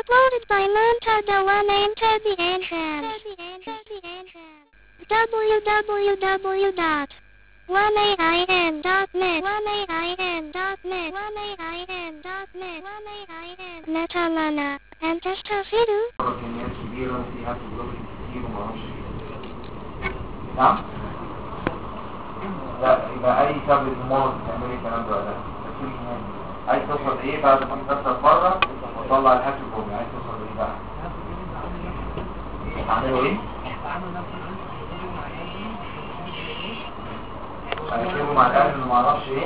Uploaded by Montada One Enter the Entrance. www.1ain.net Metalana and Testafidu. كميات كبيرة فيها هيموجلوبين كتير وما اعرفش ايه. نعم؟ لا يبقى اي تابلت مرض تعملي الكلام ده ولا لا؟ عايز توصل ايه بعد ما تكسر بره وتطلع الهيموجلوبين؟ عايز توصل ايه بقى؟ تعملوا ايه؟ هنكتبه مع القلب اللي ما اعرفش ايه.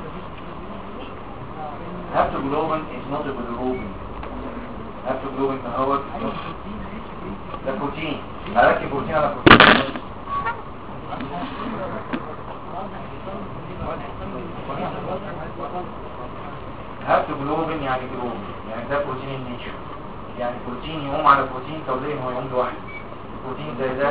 هيموجلوبين is not a bilirubin. هيموجلوبين هو ده بروتين. هركب بروتين على بروتين. هيموجلوبين يعني جلوبين، يعني ده بروتين النيتشر. يعني بروتين يقوم على بروتين، طب ليه هو يقوم لوحده؟ بروتين زي ده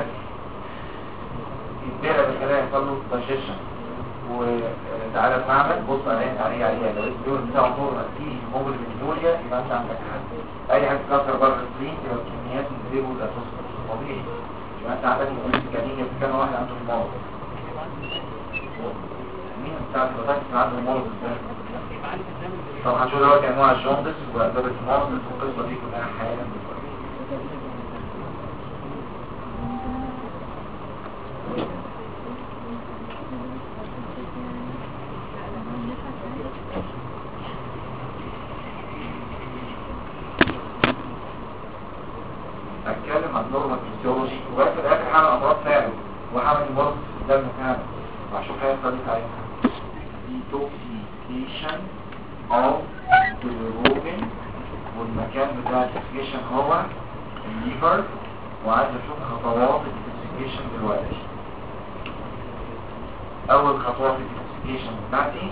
يتبرع بالخلايا يحصل له دايجيشن. وتعالى المعمل بص عليه لو الدور بتاعه نورمال فيه هيموجلوبين يوريا يبقى انت عندك حل. اي حاجه تكسر بره السليم يبقى الكميات من الديبو ده تصفر طبيعي، يبقى انت عندك موليد جنينيه في كان واحد عنده المرض. مين بتاع البطاقه اللي عنده المرض ده؟ طب هنشوف دلوقتي انواع الجوندس واسباب المرض والقصه دي كلها حالا دلوقتي. هتكلم عن نورمال فيسيولوجي وبس في الاخر هعمل امراض فعلا وهعمل المرض في الدم فعلا وهشوف هي الطريقه عليها. detoxification of bilirubin والمكان بتاع الديتوكسيفيكيشن هو الليفر، وعايز اشوف خطوات الديتوكسيفيكيشن دلوقتي. اول خطوه في الديتوكسيفيكيشن بتاعتي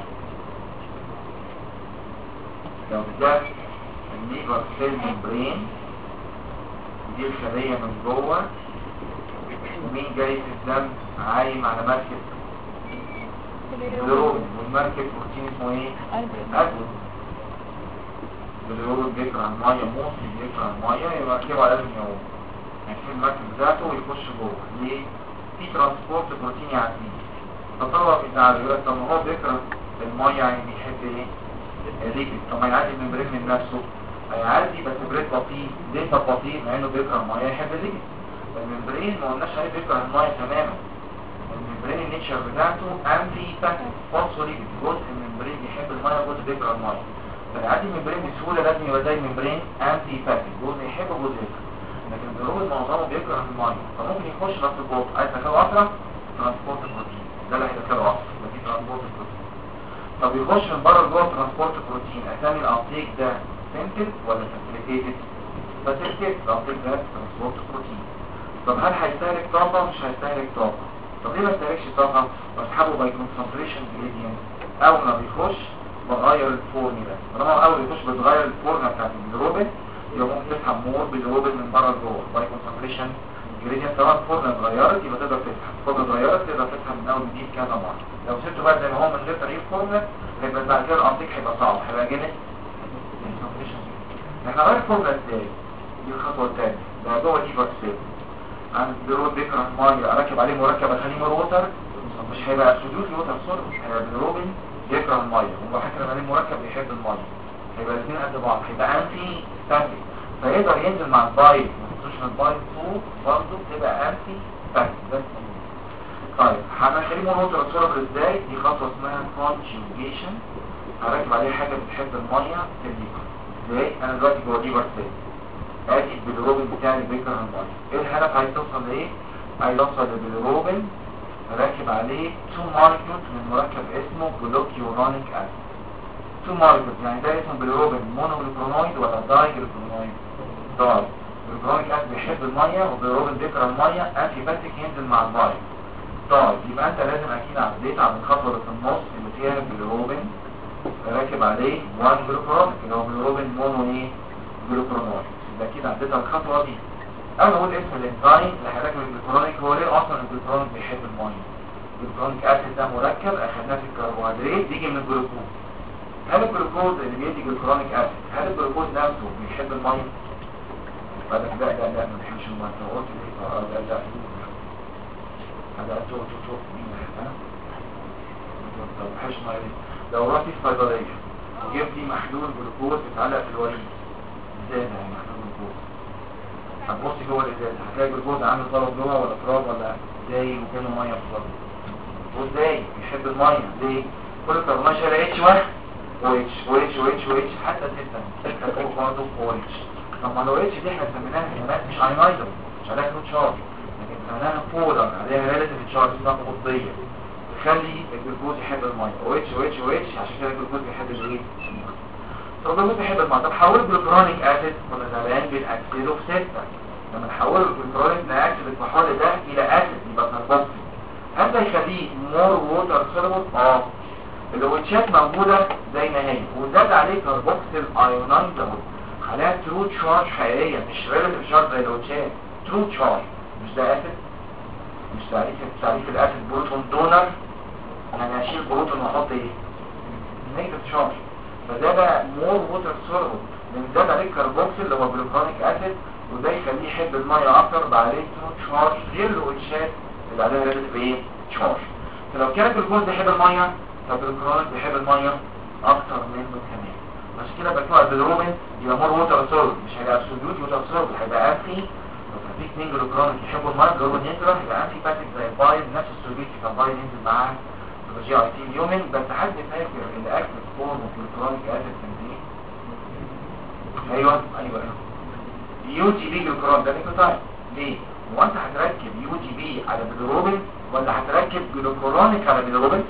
لو بدات الليفر سيل ممبرين، دي الخلية من جوه، ومين جاي في الدم عايم على مركب باليروبين، والمركب بروتين اسمه ايه؟ أدوين. باليروبين بيكره المية، موصل بيكره المية يبقى مركبه على لازم يعوم، يعني في المركب ذاته ويخش جوه. ليه؟ في ترانسبورت بروتين يعديه. تطور بتاع يقول لك طب ما هو بيكره المية يعني بيحب ايه؟ الليكويد. طب ما يعدي الممبرين من نفسه؟ هيعدي بس بريد بطيء. ليه بطيء؟ مع انه بيكره الميه يحب الليكويد. الممبرين ما قلناش عليه بيكره الميه تماما. الممبرين النيتشر بتاعته انتي باكتيك فوسفوليبيد، جزء من الممبرين بيحب الميه وجزء بيكره الميه. فيعدي الممبرين بسهوله لازم يبقى زي الممبرين انتي باكتيك، جزء يحب وجزء يكره. لكن البيروبين معظمه بيكره الميه، فممكن يخش بس الجوط. عايز تدخله اسرع ترانسبورت بروتين، ده اللي هيدخله اسرع يبقى في ترانسبورت بروتين. طب يخش من بره جوه ترانسبورت بروتين، اسامي الابتيك ده سنتل ولا فاسيليتيتد؟ فاسيليتيتد. الابتيك ده ترانسبورت بروتين. طب هل هيستهلك طاقه؟ مش هيستهلك طاقه. طب ليه ما يستهلكش طاقه؟ بسحبه باي كونسنتريشن جريدينت. اول ما بيخش بغير الفورمولا، طالما اول ما يخش بتغير الفورمولا بتاعت البيروبين يبقى ممكن تسحب مور بالبيروبين من بره لجوه باي كونسنتريشن جريدينت. طالما الفورمولا اتغيرت يبقى تقدر تسحب، الفورمولا اتغيرت تقدر تسحب من اول جديد كذا مره. لو سبته بقى زي ما هو من غير تغيير فورمولا هيبقى بعد كده الابتيك هيبقى صعب، هيبقى جامد. احنا غير الفورمولا ازاي؟ دي الخطوه الثانيه. ده جوه ليفر سيل عند البيروبين بيكره الميه، اركب عليه مركب اخليه ووتر، مش هيبقى ابسوليوت ووتر سورس، هيبقى البيروبين بيكره الميه وبحكم عليه مركب بيحب الميه، هيبقى الاثنين قد بعض، هيبقى انتي ستاتيك. فيقدر ينزل مع البايل ما البايل فوق برضه تبقى انتي ستاتيك. بس طيب هنخليه ووتر سورس ازاي؟ دي خطوه اسمها كونجوجيشن. هركب عليه حاجه بتحب الميه في الليفر. ازاي؟ انا دلوقتي جوه ليفر سيل، ادي البيليروبين بتاعي بيكره الميه. ايه الهدف؟ عايز توصل لايه؟ عايز اوصل للبيليروبين راكب عليه 2 مولكيولز من مركب اسمه جلوكيورونيك اسيد. 2 مولكيولز يعني ده اسمه بيليروبين مونوجلوكرونويد ولا دايجلوكرونويد؟ داي. الجلوكرونيك اسيد بيحب الميه وبيليروبين بيكره الميه، انتي باتيك ينزل مع البايل. طيب يبقى انت لازم اكيد عديت على الخطوه اللي في النص اللي فيها البيليروبين راكب عليه 1 جلوكرونيك اللي هو بيليروبين مونو ايه؟ جلوكرونويد. يبقى اكيد عديت على الخطوه دي. اول ما اقول اسم الانزيم اللي هيركب الجلوكرونيك، هو ليه اصلا الجلوكرونيك بيحب الميه؟ الجلوكرونيك اسيد ده مركب اخدناه في الكربوهيدرات بيجي من الجلوكوز. هل الجلوكوز اللي بيدي جلوكرونيك اسيد، هل الجلوكوز نفسه بيحب الميه؟ قال لك لا لا لا ما بحبش الميه. طب قلت ليه؟ لا لا هذا تو مين ها؟ طب ما بحبش الميه ليه؟ لو رحت في صيدليه وجبت لي محلول جلوكوز بيتعلق في الوريد ازاي يعني محلول جلوكوز؟ هتبص جوه الازاز هتلاقي جلوكوز عامل طلب جوه ولا تراب ولا زي وكانه ميه بالظبط. وازاي بيحب الميه ليه؟ كل كربونات شايله اتش واحد واتش حتى الستة فوق برضه اتش. طب ما لو اتش دي احنا سميناها هرمونات مش اينايزر مش عليها نوت شارج، لكن سميناها بولر عليها ريلاتيف تشارج اسمها قطبيه تخلي الجلوكوز يحب الميه. واتش عشان كده الجلوكوز بيحب الايه؟ طب الجلوكوز بيحب الميه. طب حول جلوكرونيك اسيد كنا زمان بنأكسده في 6 لما نحوله الجلوكرونيك نأكسد الكحول ده الى اسيد يبقى كربوكسيل. هل ده يخليه مور ووتر سوليبل؟ الويتشات موجودة زي ما هي وزاد عليه كربوكسيل ايونايزابل عليها ترو تشارج حقيقية مش ريلاتيف تشارج زي الويتشات. ترو تشارج مش ده اسيد مش تعريف الاسيد بروتون دونر. انا هشيل بروتون واحط ايه؟ نيجاتيف تشارج. فده بقى مور ووتر سوليبل لان زاد عليه كربوكسيل اللي هو جلوكرونيك اسيد وده يخليه يحب الميه اكتر بقى عليه ترو تشارج غير الويتشات اللي عليها ريلاتيف ايه؟ تشارج. فلو كان الجلوكوز بيحب الميه فالجلوكرونيك بيحب الميه اكتر منه كمان. عشان كده بتوع البيلروبين يبقى مور ووتر سوليبل مش هيبقى ابسوليوت ووتر سوليبل هيبقى انفي. لو في 2 جلوكرونيك يحبوا الميه الجلوكرون ينزل يبقى انفي باتيك زي البايل نفس السوليوت كان بايل ينزل معاه في جي اي تي اليومين. بس حد فاكر الاكتف فورم الجلوكرونيك اسيد كان ايه؟ ايوه يو جي بي جلوكرون ده نيكوتايد. ليه؟ هو انت هتركب يو جي بي على بيلروبين ولا هتركب جلوكرونيك على بيلروبين؟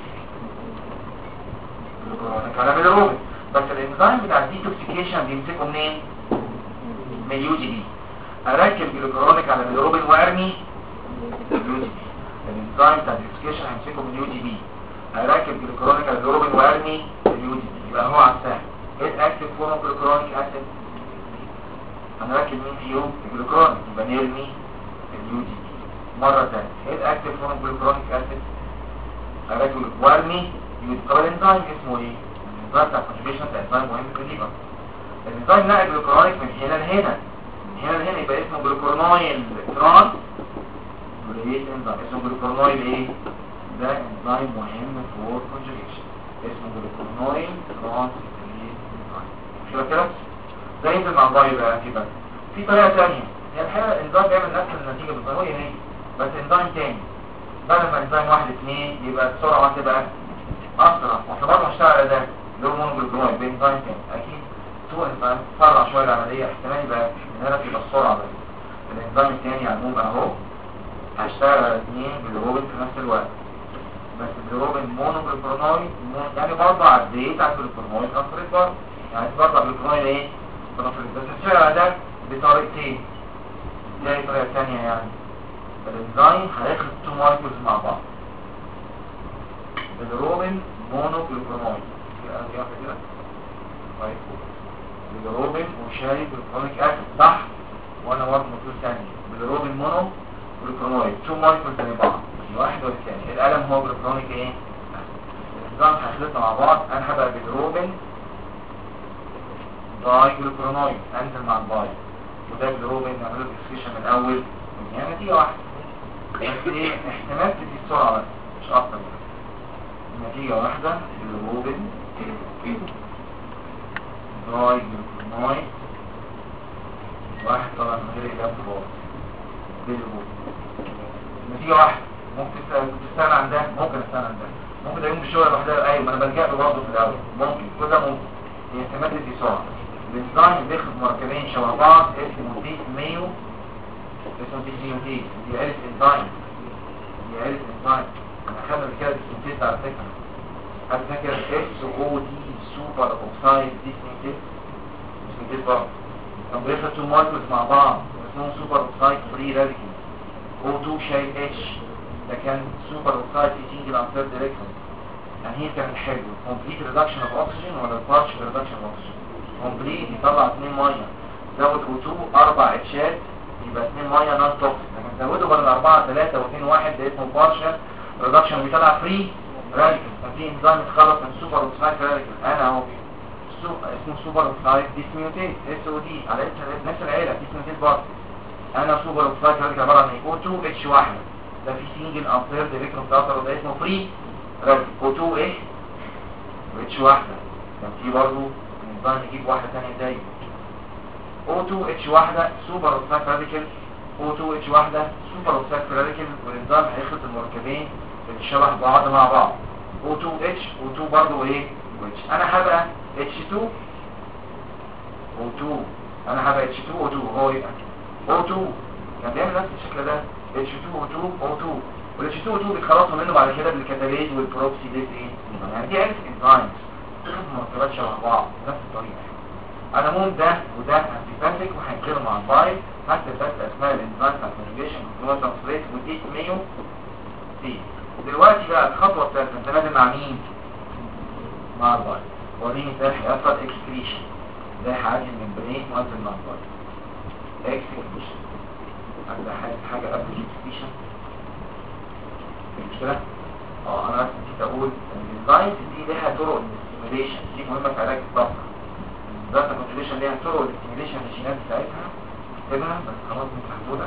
جلوكرونيك على بيلروبين. بس الانزيم بتاع الديتوكسيكيشن بيمسكه منين؟ من اليو جي بي. اركب جلوكرونيك على بيلروبين وارمي اليو جي بي. الانزيم بتاع الديتوكسيكيشن هيمسكه من اليو جي بي. اركب جلوكرونيك على بيلروبين وارمي اليو جي بي. يبقى هو على السهل ايه الاكتف فورم جلوكرونيك اسيد؟ هنركب مين فيهم؟ الجلوكرونيك يبقى نرمي اليو جي بي. مرة ثانية ايه الاكتف فورم جلوكرونيك اسيد؟ هركب وارمي يوتيكال انزيم اسمه ايه؟ الانزيم بتاع الكونجوجيشن ده انزيم مهم في الليفر. الانزيم نقل جلوكرونيك من هنا لهنا يبقى اسمه جلوكرونايل ترانس وليت انزيم اسمه جلوكرونايل ايه؟ ده انزيم مهم فور كونجوجيشن اسمه جلوكرونايل ترانس وليت انزيم. شوف كده ده ينزل مع البايو بقى كده. في طريقه ثانيه هي الحقيقه الانزيم بيعمل نفس النتيجه بالظبط هي بس انزيم ثاني بدل ما انزيم 1 2 يبقى السرعه هتبقى اسرع. واحنا برضه هنشتغل على ده اللي هو مونوجلوكرونايل بين انزيم ثاني اكيد تو انزيم تسرع شويه العمليه احتمال يبقى من هنا تبقى السرعه بس. الانزيم الثاني على الموم اهو هشتغل على 2 بالروبين في نفس الوقت بس بالروبين مونوجلوكرونايل يعني برضه عديت على الجلوكرونايل ترانسفيريز برضه يعني برضه على الجلوكرونايل ايه؟ ترانسفيريز بس هشتغل على ده بطريقتين. دي طريقه ثانيه يعني الانزيم هياخد 2 مولكيولز مع بعض بالروبين مونوجلوكرونايل كده طيب بالروبين وشاي جلوكرونيك اسيد صح وانا برضه مطلوب ثاني بالروبين مونوجلوكرونايل 2 مولكيولز زي بعض واحد والثاني القلم هو جلوكرونيك ايه؟ الانزيم هيخلطنا مع بعض. انا هبقى بالروبين داي جلوكرونايل انزل مع الباي وده بالروبين نعمله ديسكشن من الاول يعني نتيجه واحده بس ايه احتمال تدي السرعه بس مش اكتر نتيجه واحده بالروبين داي جلوكرونايل واحد طبعا من غير اجابه خالص بالروبين نتيجه واحده. ممكن تستنى عن ده ممكن استنى عن ده ممكن يقوم بالشغل لوحدها ايوه ما انا بلجأ له برضه في الاول ممكن كل ده ممكن هي احتمال تدي سرعه. الانزيم بياخد مركبين شبه بعض اسمه ديس ميو اسمه ديس ميو دي عرف انزيم انا خدنا كده السنتيز على فكره حد فاكر اس او دي سوبر اوكسايد ديس ميو سنتيز برضه كان بياخد 2 مولكيولز مع بعض اسمهم سوبر اوكسايد فري راديكال O2 شايل اتش ده كان سوبر اوكسايد في سنجل ان ثيرد الكترون. يعني هي كانت حلوه كومبليت ريدكشن اوف اوكسجين ولا بارشل ريدكشن اوف اوكسجين؟ كومبليت يطلع 2 ميه زود O2 4 اتشات يبقى 2 ميه نون توكسيك. لكن زودوا بدل 4 3 و2 1 ده اسمه بارشل ريدكشن بيطلع فري راديكال. ففي انزيم يتخلص من سوبر اوكسايد راديكال انا اهو اسمه سوبر اوكسايد ديسميوتيز SOD على اسم نفس العيله ديسميوتيز برضه. انا سوبر اوكسايد راديكال عباره عن O2 H واحده، ده في سنجل امبير ديريكتور بتاعته وده اسمه فري راديكال O2 ايه H واحده. كان في برضه نقدر نجيب واحده ثانيه زي O2 H واحده سوبر اوكسايد راديكال O2 H واحده سوبر اوكسايد راديكال، والانزيم هيخلط المركبين اللي شبه بعض مع بعض O2 H O2 برضه ايه H. انا هبقى H2 O2 انا هبقى H2 O2 هو يبقى O2 كان بيعمل نفس الشكل ده H2 O2 O2 والH2 O2 بيتخلصوا منه بعد كده بالكتاليز والبروكسيديز ايه يعني دي عرفت انزيمز بتاخد مركبات شبه بعض بنفس الطريقه. انا مون ده وده انتيباتيك وهينقلوا مع الباي هكتب بس اسماء الانزيم بتاع الكونجوجيشن والترانسليت ودي ميو دي. دلوقتي بقى الخطوه الثالثه انت لازم مع مين؟ مع الباي. وريني ده هيحصل اكسكريشن، ده هيعدي الممبرين وانزل مع الباي اكسكريشن. هبدا حاجه قبل الاكسكريشن المشكله انا بس نسيت اقول ان الانزيمز دي لها طرق للستيميوليشن، دي مهمه في علاج الضغط. الداتا كونجوجيشن ليها طرق للستيميوليشن للجينات بتاعتها اكتبها بس خلاص مش محدوده.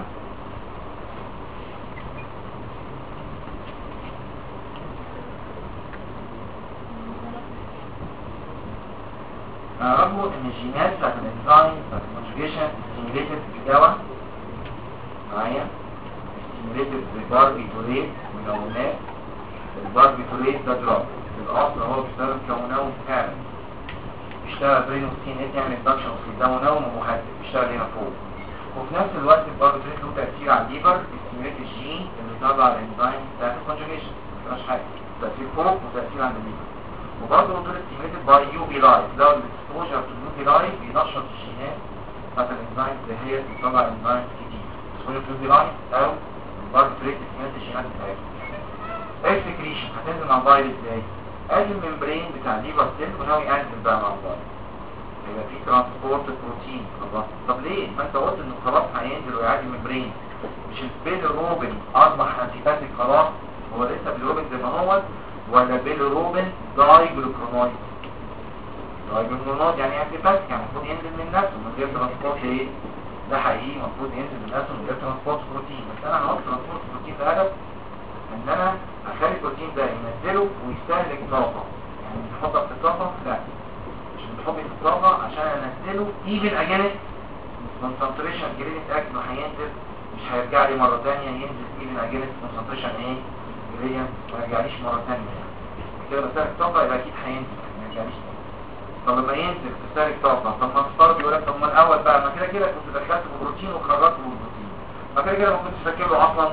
نعرفوا ان الجينات بتاعت الانزيم بتاعت الكونجوجيشن ستيميوليتد بدواء معايا، ستيميوليتد بباربيتوريت منونات. الباربيتوريت ده دراج في الاصل هو بيشتغل كمنوم فعلا، بيشتغل برينوسين يعمل اندكشن في ده منوم ومهدد بيشتغل هنا فوق. وفي نفس الوقت الباربيتوريت له تاثير على الليفر ستيميوليت الجين اللي طالع على الانزيم بتاعت الكونجوجيشن ما فيهاش حاجه، تاثير فوق وتاثير عند الليفر. وبرضه دول ستيميوليتد باي يو في لايت، لو الاكسبوجر تو يو في لايت بينشط الجينات بتاعت الانزيم اللي هي بتطلع انزيم كتير اسمه يو في لايت او الباربيتوريت ستيميوليت الجينات بتاعتها. اكسكريشن هتنزل مع البايل ازاي؟ ادي الممبرين بتاع الليفر سيل وناوي انزل بقى مع البايل يبقى في ترانسبورت بروتين. خلاص طب ليه؟ ما انت قلت انه خلاص هينزل ويعدي الممبرين، مش البيليروبين اصبح انتيباتيك خلاص؟ هو لسه بيليروبين زي ما هو ولا بيليروبين دايجلوكرونويد؟ دايجلوكرونويد يعني انتيباتيك، يعني المفروض ينزل من نفسه من غير ترانسبورت ايه؟ ده حقيقي المفروض ينزل من نفسه من غير ترانسبورت بروتين، بس انا هحط ترانسبورت بروتين ده هدف ان انا اخلي البروتين ده ينزله ويستهلك طاقه. يعني مش بحطها في الطاقه، لا مش بحطه في الطاقه عشان انزله ايفن اجانس كونسنتريشن جريدينت اكت ما هينزل مش هيرجع لي مره ثانيه ينزل ايفن اجانس كونسنتريشن ايه جريدينت ما يرجعليش مره ثانيه. يعني كده بستهلك طاقه يبقى اكيد هينزل ما يرجعليش تاني. طب لما ينزل تستهلك طاقه، طب ما تفترض يقول لك طب ما الاول بقى ما كده كده كنت دخلت في بروتين وخرجت من البروتين، ما كده كده ما كنتش فاكر له اصلا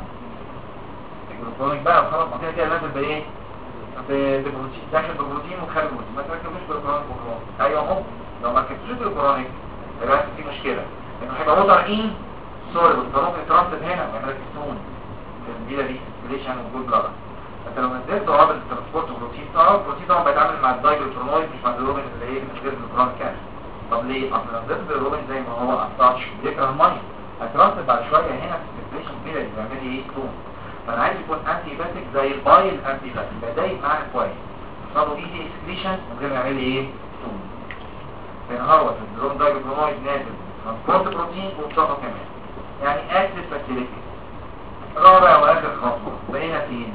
الجلوكرونيك بقى وخلاص، ما كده كده نازل بايه؟ ببروتين، داخل ببروتين وخارج بروتين، ما تركبوش جلوكرونيك وجلوكرونيك. ايوه اهو لو ما ركبتوش جلوكرونيك يبقى في مشكله انه هيبقى وضع ان سوليبل فممكن يترسب هنا ويعمل لك ستون في البيلا دي سيركيليشن والجول بلادر. انت لو نزلت قابل الترانسبورت بروتين البروتين طبعا بيتعامل مع الدايجلوكرونويد مش مع الروبين اللي ايه من غير جلوكرونيك اسيد. طب ليه؟ اصل لو نزلت بالروبين زي ما هو التاتش بيكره الميه هيترسب بعد شويه هنا في السيركيليشن بيلا دي بيعمل ايه ستون. فانا عايز يكون انتي باتيك زي البايل انتي باتيك يبقى دايب معانا كويس صاروا ايزي اكسكريشن من غير ما يعمل لي ايه ستون. فنهوت الدرون دايجلوكرونويد نازل ترانسبورت بروتين وبطاقه كمان يعني اكتف فاسيليتي. رابع واخر خطوه بقينا فين؟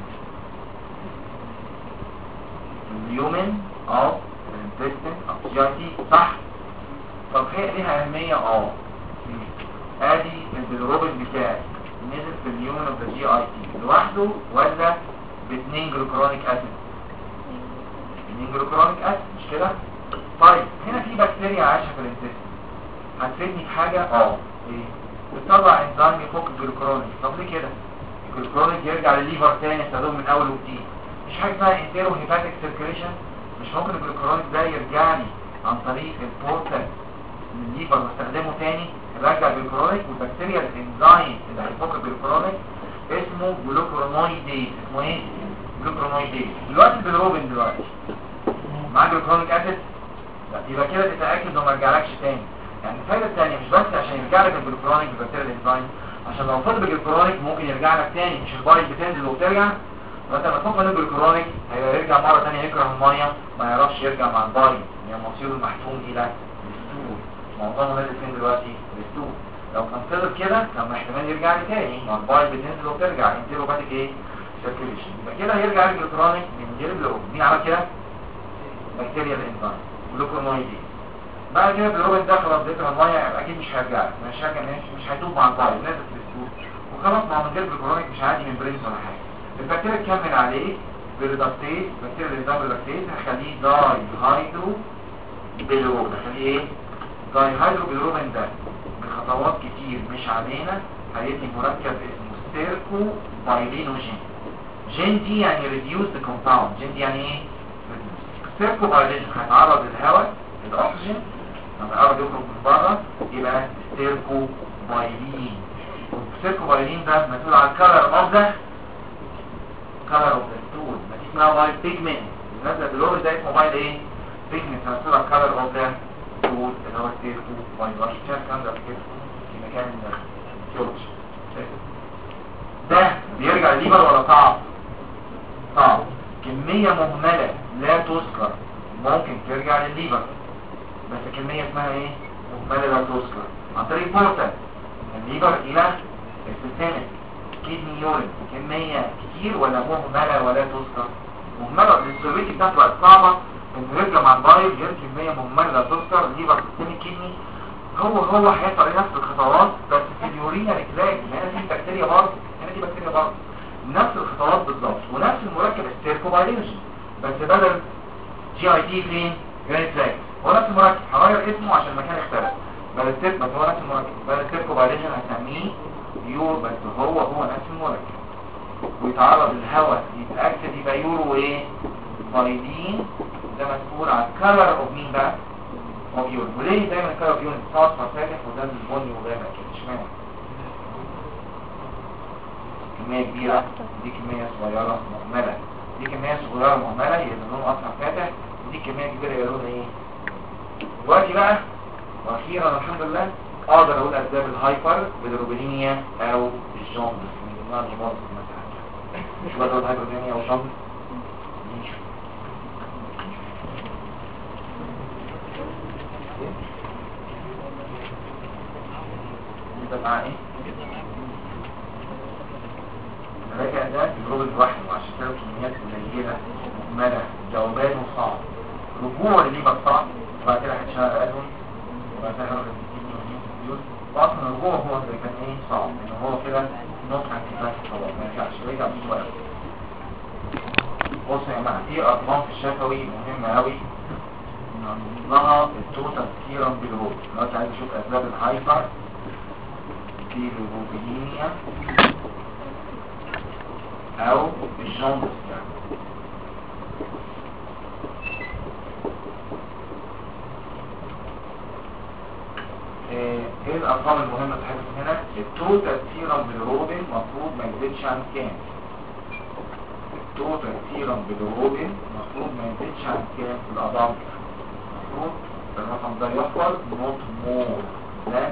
اليومن او الانتستين او جي اي تي صح؟ طب هي ليها اهميه ادي البيلروبين بتاعي نزل في اليومن اوف ذا جي اي تي لوحده ولا باثنين جلوكرونيك اسيد؟ اثنين جلوكرونيك اسيد مش كده؟ طيب هنا في بكتيريا عايشه في الانتستين هتفيدني في حاجه ايه؟ بتطلع انزيم يفك الجلوكرونيك. طب ليه كده؟ الجلوكرونيك يرجع للليفر تاني يستخدمه من اول وجديد. مش حاجه اسمها انتيرو هيباتيك سيركيليشن؟ مش ممكن الجلوكرونيك ده يرجع لي عن طريق البورتال للليفر واستخدمه تاني يرجع الجلوكرونيك؟ والبكتيريا الانزيم اللي هيفك الجلوكرونيك اسمه جلوكرونويديز. اسمه ايه؟ جلوكرونويديز. دلوقتي بالروبين دلوقتي مع جلوكرونيك اسيد يبقى كده تتاكد انه ما يرجعلكش تاني. يعني الفايده الثانيه مش بس عشان يرجع لك الجلوكرونيك بالبكتيريا الانزيم، عشان لو فضل بالجلوكرونيك ممكن يرجع لك تاني. مش البايل بتنزل وبترجع؟ مثلا لما تفكر نجر كرونيك هيرجع مرة تانية يكره المية، ما يعرفش يرجع مع الباي، يعني مصيره المحتوم الى الستول. معظمه نازل فين دلوقتي؟ الستول. لو كان فضل كده كان احتمال يرجع لي تاني، ما الباي بتنزل وبترجع انتيروباتيك ايه؟ سيركيليشن. يبقى كده هيرجع رجل كرونيك من غير بلوروبين. مين عمل كده؟ بكتيريا الانزيم جلوكونويدي. بعد كده بلوروبين ده خلاص بيكره المية، اكيد مش هيرجع، مش هيدوب مع الباي، نازل في الستول وخلاص. ما هو من غير كرونيك مش عادي من برينز ولا حاجه. البكتيريا تكمل عليه بالريدكتيز، بكتيريا الانزيم ريدكتيز هخليه داي هيدرو بيلروبين. هخليه ايه؟ داي هيدرو بيلروبين. ده بخطوات كتير مش علينا هيدي مركب اسمه سيركو بايلينوجين. جين دي يعني ريديوس كومباوند، جين دي يعني ايه؟ سيركو بايلينوجين هيتعرض للهواء الاكسجين، لما يقرب يخرج من بره يبقى سيركو بايلين. والسيركو بايلين ده مسؤول عن الكلر اوف ذا color of the stool. ما دي اسمها white pigment. النازله باللون ده اسمه white ايه؟ pigment مسؤول عن color of the stool اللي هو السيركو بايلين. عشان كده الكلام ده في مكان الفيولوجي. ده بيرجع ليفر ولا صعب؟ صعب. كمية مهملة لا تذكر ممكن ترجع للليفر، بس كمية اسمها ايه؟ مهملة لا تذكر عن طريق بورتال من الليفر الى السيستمك كيدني يورين. كمية كتير ولا مهملة ولا تذكر؟ مهملة. السيرفيتي بتاعته بقت صعبة انه يرجع مع البايل غير كمية مهملة لا تذكر. ليفر سيستمك كيدني هو هيحصل عليه نفس الخطوات بس في اليورينا ريكلاج. هنا في بكتيريا برضه، هنا في بكتيريا برضه، نفس الخطوات بالظبط ونفس المركب السيركوبايلينوجين، بس بدل جي اي تي فين؟ يوريتراك. هو نفس المركب، هغير اسمه عشان المكان اختلف. بدل بس هو نفس المركب، بدل السيركوبايلينوجين هسميه يور، بس هو نفس المركب. ويتعرض للهواء يتاكد يبقى يورو وايه؟ بايلين. ده مسؤول عن الكلر اوف مين بقى؟ اوف يور. وليه دايما الكلر اوف يور اصفر فاتح وده البني وغامق كده؟ اشمعنى؟ كمية كبيرة، دي كمية صغيرة مهملة. دي كمية صغيرة مهملة يبقى لونه أصفر فاتح، ودي كمية كبيرة يبقى لونه ايه؟ دلوقتي بقى وأخيرا الحمد لله أقدر أقول أسباب الهايبر بالروبينيميا أو الجوندس من ضمنها الجوندس مثلا. مش بقدر الهايبربينيميا أو الجوندس؟ يبقى معاه ايه؟ الراجع ده الروبين لوحده عشان كده كميات قليله مهمله جوابانه صعب. رجوعه لليفر صعب، وبعد كده هتشتغل ادويه، وبعد كده هناخد الفيوز. واصلا الرجوع هو اللي كان ايه صعب، لان هو كده نقطه عن كفايه خلاص ما ينفعش يرجع بسرعه. بصوا يا جماعه في ارقام في الشفوي مهمه قوي نعمل لها التوتال سيرم بالروبين. دلوقتي عايز اشوف اسباب الهايبر بالروبينيميا او الجوندس يعني. ايه الارقام المهمه اللي حصلت هنا؟ التوتال سيرم بالروبين المفروض ما يزيدش عن كام؟ التوتال سيرم بالروبين المفروض ما يزيدش عن كام في الادلت؟ المفروض الرقم ده يحفظ not more than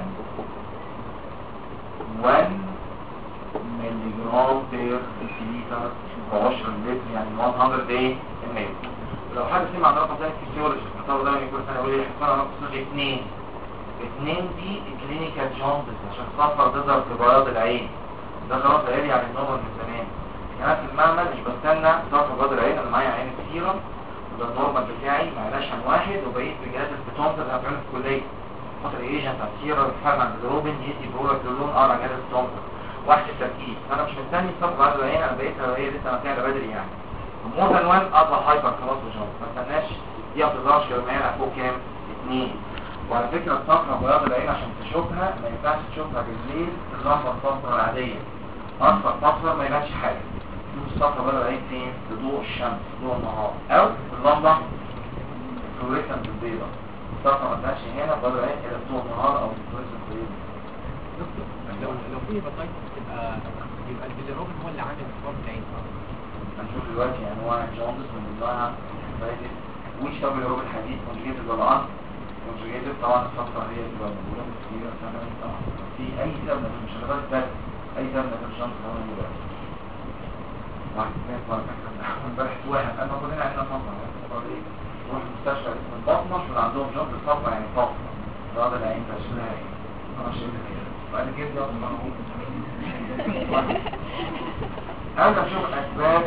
1 ملي جرام بير ديسيليتر ب 10 لتر، يعني 100 ايه مل. لو حد سمع عن رقم ثاني في الفيزيولوجي الخطاب ده يكون سنه يقول لي حصلنا نقص 2 دي كلينيكال جوندس عشان صفر تظهر في بياض العين. ده خلاص قال لي على النورمال من زمان. انا في المعمل مش بستنى ظهر في بياض العين، انا معايا عين السيرم وده النورمال بتاعي معلش عن واحد، وبقيت بجهاز البتونز اللي هتعمل في الكليه خاطر ايجنت على السيرم بيتفاعل مع الجلوبين يدي برولك لون على جهاز البتونز واحد التركيز. انا مش مستني الصف بعد العين، انا بقيتها هي لسه مكانها بدري يعني مور ذان 1 اطلع هايبر خلاص وجون. ما استناش دي ما تظهرش غير معايا فوق كام؟ 2. وعلى فكره الصفرة بياض العين عشان تشوفها ما ينفعش تشوفها بالليل في اللمبه الصفرا العاديه. اصفر ما يبانش حاجه. تشوف الصفرة بياض العين فين؟ في ضوء الشمس، ضوء النهار، او في اللمبه الفلوريسنت البيضاء. الصفرة ما تبانش هنا بياض العين الا في ضوء النهار او في الفلوريسنت البيضاء. لو في بطايق يبقى البيليروبين هو اللي عامل اصفار العين. هنشوف دلوقتي انواع الجوندس من ضمنها فايده وش طب البيليروبين حديد كونجيتد ولا ان كونجيتد. طبعا الصفرة هي اللي بتبقى موجوده في طبعا في اي سبب من المشغلات بس اي سبب من الجوندس هو موجود. واحد اثنين ثلاثة امبارح واحد انا كلنا عندنا صفرة نروح المستشفى اسم البطنة اللي عندهم جنب الصفرة يعني صفرة هذا العين تشبيهها ايه انا شايف كده وقال لي كده انا اشوف اسباب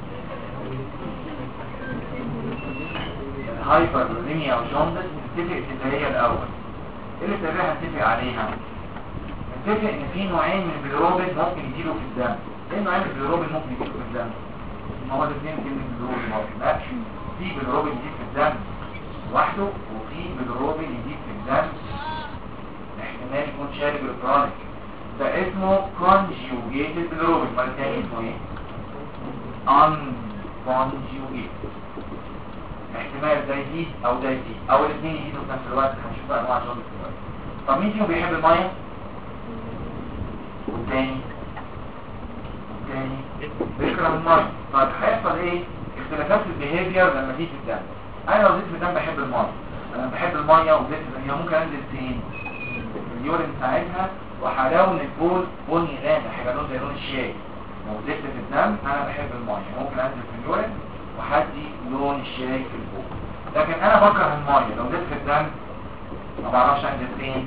الهايبرليميا او جوندس نتفق اتفاقية الاول ايه اللي اتفاقية هنتفق عليها؟ نتفق ان في نوعين من البيليروبين ممكن يجيله في الدم. ايه نوعين من البيليروبين ممكن يجيله في الدم؟ هما الاثنين كلمة بيليروبين برضه لا في بيليروبين يجيب في الدم لوحده وفي بيليروبين يجيب في الدم احتمال يكون شارب الكرونيك ده اسمه conjugated bilirubin ما التاني اسمه ايه؟ unconjugated احتمال ده يزيد او ده يزيد او الاثنين يزيدوا في نفس الوقت هنشوف بقى انواع الجوندس دلوقتي. طب مين فيهم بيحب الميه؟ والتاني بيكره الميه. طيب هيحصل ايه؟ اختلافات في البيهيفير لما تيجي في الدم. انا لو زدت في الدم بحب الميه انا بحب الميه وزدت في الدم ممكن انزل فين؟ اليورين ساعتها وهلاقي ان البول بني غامق هيبقى لون زي لون الشاي. لو زدت في الدم انا بحب الميه ممكن انزل في اليورين وهدي لون الشاي في البول. لكن انا بكره الميه لو زدت في الدم ما بعرفش انزل فين؟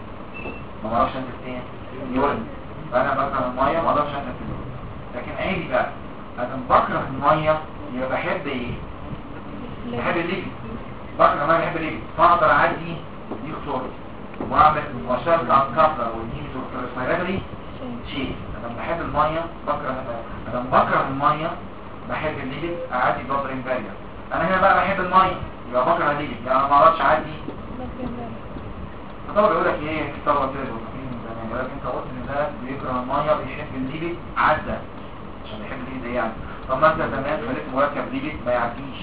اليورين. فانا بكره الميه ما اقدرش انزل في اليورين. لكن عيبي بقى انا بكره الميه يبقى بحب ايه؟ بحب الليبي. بكره الميه بحب الليبي فاقدر اعدي دي خطوره واعمل واشارك عن كفر والنيمز والكريسميراتري شيء. انا بحب الميه بكره الميه بحب الليبي اعدي بلادرين بارير. انا هنا بقى بحب الميه يبقى بكره الليبي يعني ما اقدرش اعدي. فطبعا يقول لك ايه طبعا كده يقول لك انت قلت ان ده بيكره الميه بيحب الليبي عدى عشان بيحب الليبي ده يعني. طب ما انت زمان خليت مركب ليبي ما يعديش.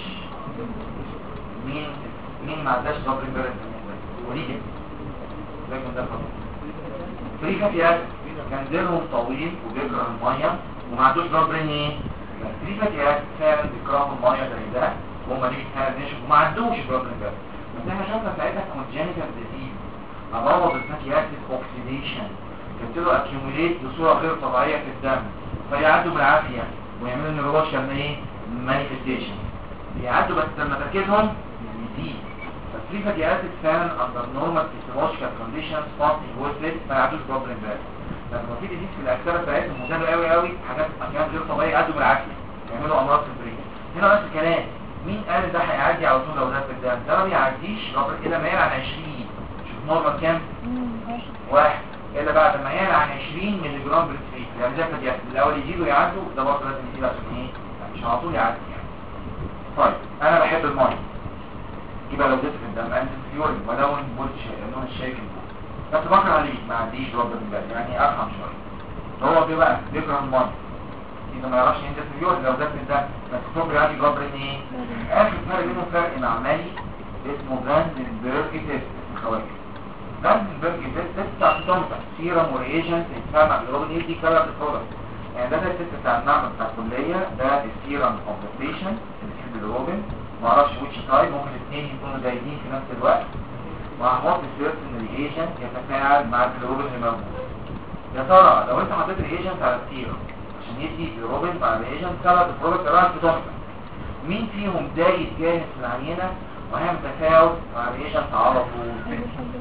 مين ما عداش بلادرين بارير وليبي لكن ده خطأ. في فاتيات كان ديلهم طويل وبيكره الميه وما عندوش بلادرين ايه؟ في فاتيات فعلا بيكرهوا الميه زي ده وهم ليه كانت نشف وما عندوش بلادرين بارير. بس احنا شفنا ساعتها كونجنتال ديزيز عبارة الفاتي اسيد اوكسيديشن يبتدوا اكيوميليت بصوره غير طبيعيه في الدم فيعدوا بالعافيه ويعملوا نيوروباثيال ايه؟ مانيفستيشن بيعدوا بس لما تركيزهم يزيد. فالفري فاتي اسيد فعلا اندر نورمال فيسيولوجيكال كونديشنز فاستنج ويزلت ما يعدوش بروبلم بارير. لما في ديزيز في الاكسده بتاعتهم مزعجه قوي حاجات غير طبيعيه يعدوا بالعافيه يعملوا امراض في البرين. هنا نفس الكلام مين قال ده هيعدي على طول لو ده في الدم؟ ده ما بيعديش رابط كده مايل عن 20 شوف نورمال كام؟ 1 الا بعد ما يعلى عن 20 مللي جرام بالفريق يعني زي ما الاول يزيدوا يعدوا ده برضه لازم يزيد عشان ايه؟ مش على طول يعدي يعني. طيب انا بحب الميه يبقى لو زدت في الدم انزل في اليورين ولون لون الشاي في البول بس بكره عليه ما عنديش رابط بالبال يعني افهم شويه. هو بقى بيكره الميه إذا ما يعرفش ينزل في اليورين لو زاد في الدم بس الصبر يعدي جبرين ايه؟ آخر فرق بينهم فرق معملي اسمه فاندنبرج تيست اسم خواجه. فاندنبرج تيست بتاع التومتا سيرم وريجنت يتفاهم على الجلوبين ايه دي كلها بالبرودكت يعني ده التيست بتاع المعمل بتاع الكلية ده السيرم اوف ذا بيشنت اللي فيه الجلوبين معرفش ويتش تايب ممكن الاثنين يكونوا زايدين في نفس الوقت وهحط سيرتن ريجنت يتفاعل مع الجلوبين اللي موجود. يا ترى لو انت حطيت ريجنت على السيرم عشان يدي الروبين مع الريجنت ثلاث البرودكت راح بتومتا مين فيهم دايت جاهز في العينة وهي متفاوت مع الريجنت على طول؟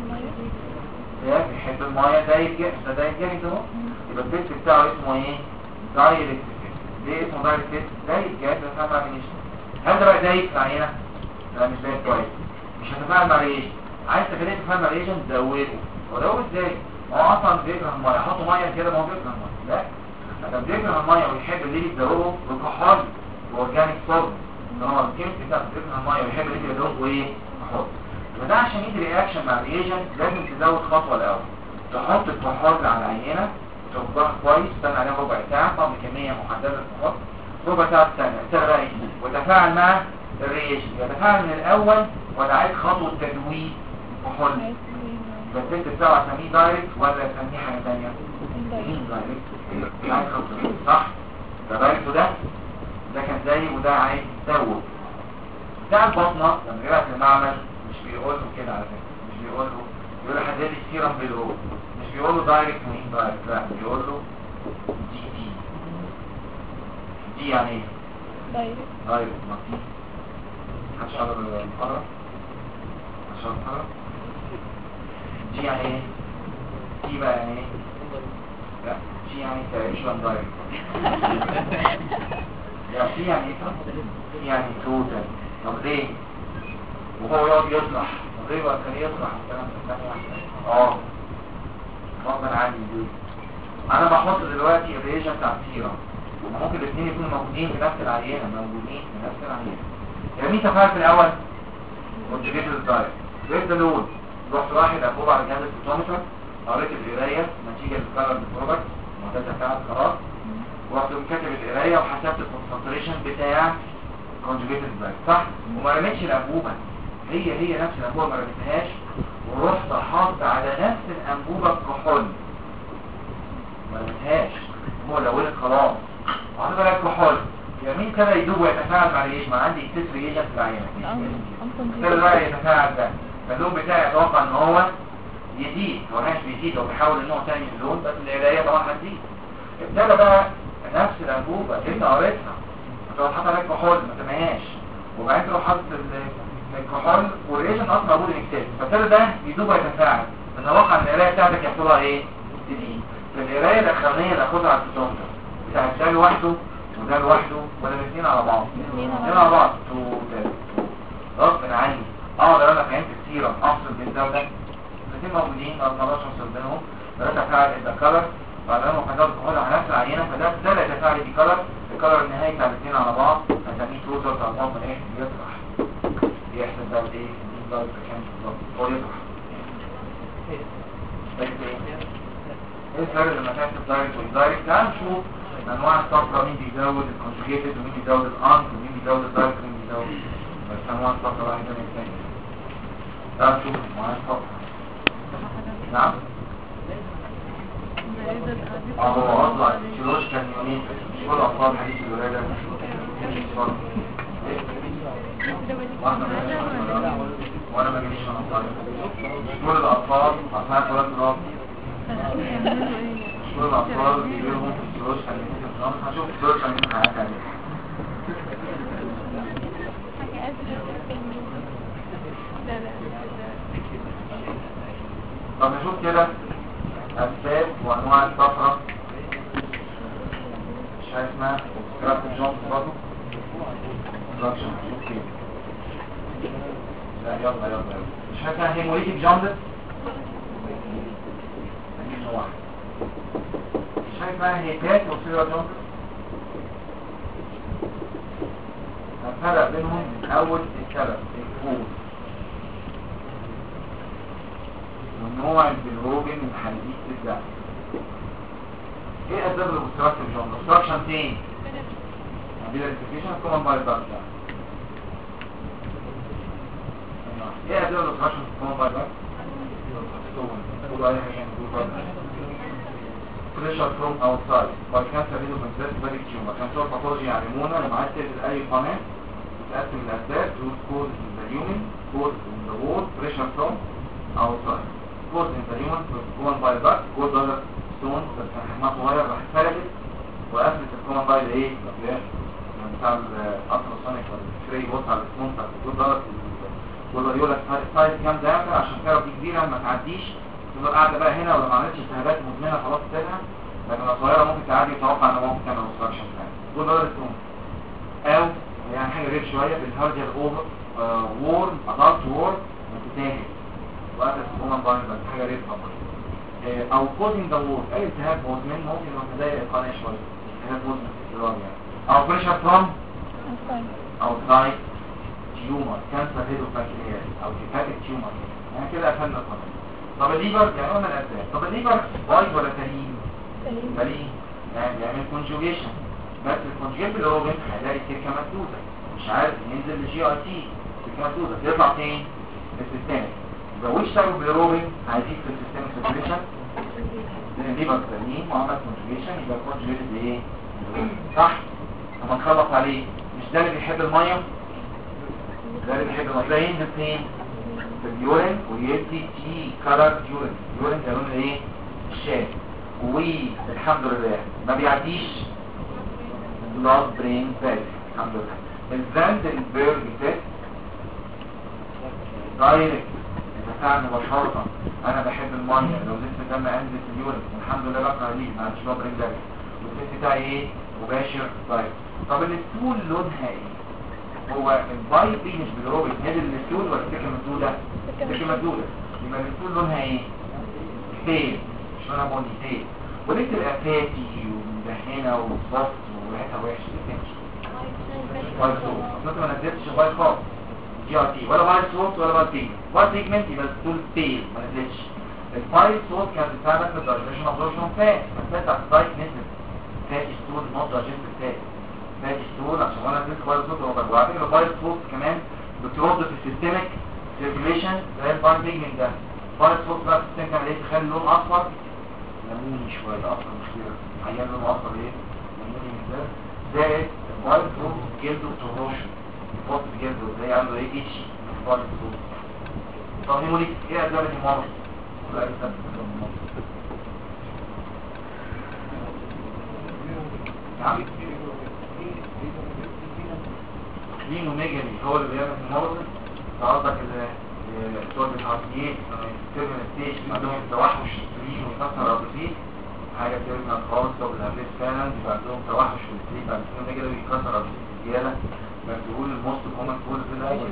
ده بيحب المايه دايت جاهز ده دايت جاهز اهو يبقى التيست بتاعه اسمه ايه؟ دايركت تيست. ليه اسمه دايركت تيست؟ دايت جاهز بيتفاعل مع الريجنت. هل ده بقى دايت في العينة؟ لا مش دايت كويس مش هتفاعل مع الريجنت. عايز تخليه يتفاعل مع الريجنت زوده ودوه ازاي؟ هو اصلا بيكره المايه حطوا مايه كده ما هو بيكره المايه لا لما بيكره الميه ويحب اللي يدوره بالكحول واورجانيك سولفنت طالما الكيمياء بتاعته بيكره الميه ويحب اللي يدوره وايه كحول فده عشان يدي رياكشن مع الريجنت لازم تزود خطوه الاول تحط الكحول على العينه وتفضلها كويس تستنى عليها ربع ساعه طبعا بكميه محدده الكحول ربع ساعه تستنى بقى يجي وتفاعل مع الريجنت يتفاعل من الاول ولا عايز خطوه تدوير الكحول بس انت بتاعه اسميه دايركت ولا اسميه حاجه ثانيه؟ عايز خطوة صح؟ ده دايركت ده كان زي وده عايز يزود بتاع البطنة لما جرى في المعمل مش بيقول له كده على فكرة مش بيقول له يقول له حدد السيرم بالرول مش بيقول له دايركت وين دايركت لا بيقول له دي دي يعني ايه؟ دايركت. دايركت. محدش قرر المحاضرة؟ محدش قرر المحاضرة؟ دي يعني ايه؟ دي بقى يعني ايه؟ لا دي يعني تقريبا دايركت. لا دي يعني ايه؟ دي يعني توتال. طب ليه؟ وهو يقعد يطرح ليه بقى كان يطرح الكلام ده ثانية غصبا عني دي. انا بحط دلوقتي الريجن بتاع السيرم ممكن الاثنين يكونوا موجودين في نفس العينه موجودين في نفس العينه. يعني مين تفاعل في الاول؟ كونجيجيتد الدايركت. جبت اللون رحت واحد افوق على جهاز الفوتومتر قريت القرايه نتيجه للكلر برودكت وده تفاعل خلاص ورحت كاتب القرايه وحسبت الكونسنتريشن بتاع كونجيجيتد الدايركت صح؟ وما رميتش الانبوبه هي نفس الانبوبه ما رميتهاش ورحت حاطط على نفس الانبوبه كحول ما رميتهاش هو لونت خلاص وحطيت عليها كحول يعني مين كده يدوب ويتفاعل مع الريجن؟ ما عندي اكسس ريجن في العينه كده بقى يتفاعل ده فاللون بتاعي اتوقع ان هو يزيد هو مش بيزيد هو بيحاول ان هو ثاني اللون بس القرايه طبعا هتزيد ابتدى بقى نفس الانبوبه انت قريتها انت حاطط عليها كحول ما تمهاش وبعدين تروح حاطط الكحول والريجن اصلا موجود اكسس فابتدى ده يدوب ويتفاعل اتوقع ان القرايه بتاعتك يحصلها ايه؟ تزيد في القرايه الاخرانيه اللي هاخدها على الفوتومتر بتاعت ده لوحده وده لوحده ولا الاثنين على بعض؟ الاثنين على بعض غصب عني اقدر انا فهمت كتير افصل بين ده وده الاثنين موجودين ما اقدرش افصل بينهم ده تفاعل الكلر بعدين لما حضرتك تاخدها على نفس العينه فده لا يتفاعل بكلر الكلر النهائي بتاع الاثنين على بعض هنسميه توتال بتاع بعض من ايه يطرح يحسب ده بايه مين ده بكام بالظبط هو يطرح ايه الفرق لما تحسب دايركت والدايركت؟ تعال نشوف انواع الصفرة مين بيزود الكونجيجيتد ومين بيزود الانت ومين بيزود الدايركت ومين بيزود بس انواع الصفرة واحدة من الثانية. تعال نشوف انواع الصفرة. نعم؟ هو اطلع الكيلوش كان يومين مش كل اطفال حديث الولادة وانا ما جينيش وانا طالب كل الاطفال اثناء ثلاث رابط كل الأطفال بيجيلهم فيسيولوج كلمتين الفرامس هنشوف فيسيولوج كلمتين حياتي عليها طب نشوف كده أسباب وأنواع الصفرة مش حاجة اسمها سكراب الجونس برضه سكراكشن نشوف كده لا يلا مش حاجة اسمها هيموليتيك جوندس نجيب واحد شايف اسمها هيكات وصيرة جونس الفرق بينهم اول السبب الفول ونوع البلروبين الحديد الزعب ايه اسباب الاوبستراكشن جونس؟ اوبستراكشن فين؟ عندنا الانفكشن كومن باي باك ايه اسباب الاوبستراكشن كومن باي باك؟ قولوا اي حاجه نقول pressure from outside by cancer mesothelioma tumor cancer pathology يعلمونا لما عايز تنزل اي قناه تقسم الاسباب تقول cause in the human cause in the wall pressure from outside cause in the human common bile duct cause other stone بس حجمها صغير راح اتفردت وقفلت الكومن بايل ايه؟ بتاع الالتراسونيك والفري بوت على السمون بتاعت الجدر والريولا سايز كام دافع عشان تعرف دي كبيره ما تعديش تفضل قاعده بقى هنا ولو ما عملتش التهابات مزمنه خلاص تسيبها لكن لو صغيره ممكن تعدي وتوقع ان ممكن تعمل اوبستراكشن ثاني دول بدل السمون او يعني حاجه غير شويه بالهاردير اوفر وورم ادالت وورم متتاهل وقفت الكومن بايل بس حاجه غير طبعا او كوزنج ذا وول اي التهاب مزمن ممكن يبقى مضايق القناه شويه التهاب مزمن في الزرار يعني او بريشر فروم اوتسايد تيومر كانسر هيدروبانكرياس او هيباتيك تيومر يعني كده قفلنا القناه. طب الليفر يعني قلنا الاسباب طب الليفر بايظ ولا سليم؟ سليم يعني بيعمل كونجوجيشن بس الكونجوجيشن بالروبين هيلاقي السكه مسدوده مش عارف ينزل للجي اي تي السكه مسدوده تطلع فين؟ في السيستم لو اشتغلوا بالروبين هيزيد في السيستم سيركيوليشن لان الليفر سليم وعمل كونجوجيشن يبقى كونجوجيتد ايه؟ صح؟ لما نخلص عليه مش ده اللي بيحب الميه؟ ده اللي بيحب الميه ده ينزل فين؟ في اليورين ويدي تي كلر يورين اليورين ده لون ايه؟ الشاي والحمد لله ما بيعديش بلاد برين بارير. الحمد لله. الفاندنبرج تيست دايركت بتاعنا مباشرة. انا بحب الميه، لو لسه دم انزل في اليورين الحمد لله بقرا ليه ما عنديش بلاد برين بارير، والتيست بتاعي ايه؟ مباشر دايركت. طب الستول لونها ايه؟ هو الباي دي مش بالروبي نازل الستول ولا سكه مسدوده؟ سكه مسدوده. يبقى الستول لونها ايه؟ تيل، مش لونها بني، تيل. وليه تبقى فاتي ومدهنه وصفت وريحتها وحشه؟ ليه تمشي؟ وايت صوت، اصل ما نزلتش وايت خالص جي ار تي ولا وايت صوت ولا وايت بيجمنت. وايت بيجمنت يبقى الستول تيل ما نزلتش. الوايت صوت كانت بتساعدك في الدايجيشن ابزوربشن فات، فالفات بتاعت الدايت نزلت. فاتي ستول نوت دايجيشن فات. فاتي ستول عشان انا نزلت وايت صوت وبرجع. وعلى فكره الوايت صوت كمان بترد في السيستميك سيركيليشن زي الوايت بيجمنت ده. الوايت صوت بقى في السيستم كان ايه؟ تخلي اللون اصفر ليموني شويه، اصفر مش كده، عيان لونه اصفر ايه؟ ليموني من ده. زائد الوايت صوت جلده تروشن، يفض جلده زي عنده ايه؟ اتشي الوايت صوت. طب هيموليك ايه اسباب الهيموليك؟ لا ايه سبب الهيموليك؟ نعم لينو ميجاني هو اللي بيعمل هيموليك. قصدك الصور بالعصيات ترمي الستيج عندهم توحش السليم ويكسر الرصيد، حاجه بترمي خالص. وبالهبليس فعلا بيبقى عندهم توحش في السليم بعد كده كده بيكسر الرصيد زياده. بس بيقول الموست كومن كوز في الاول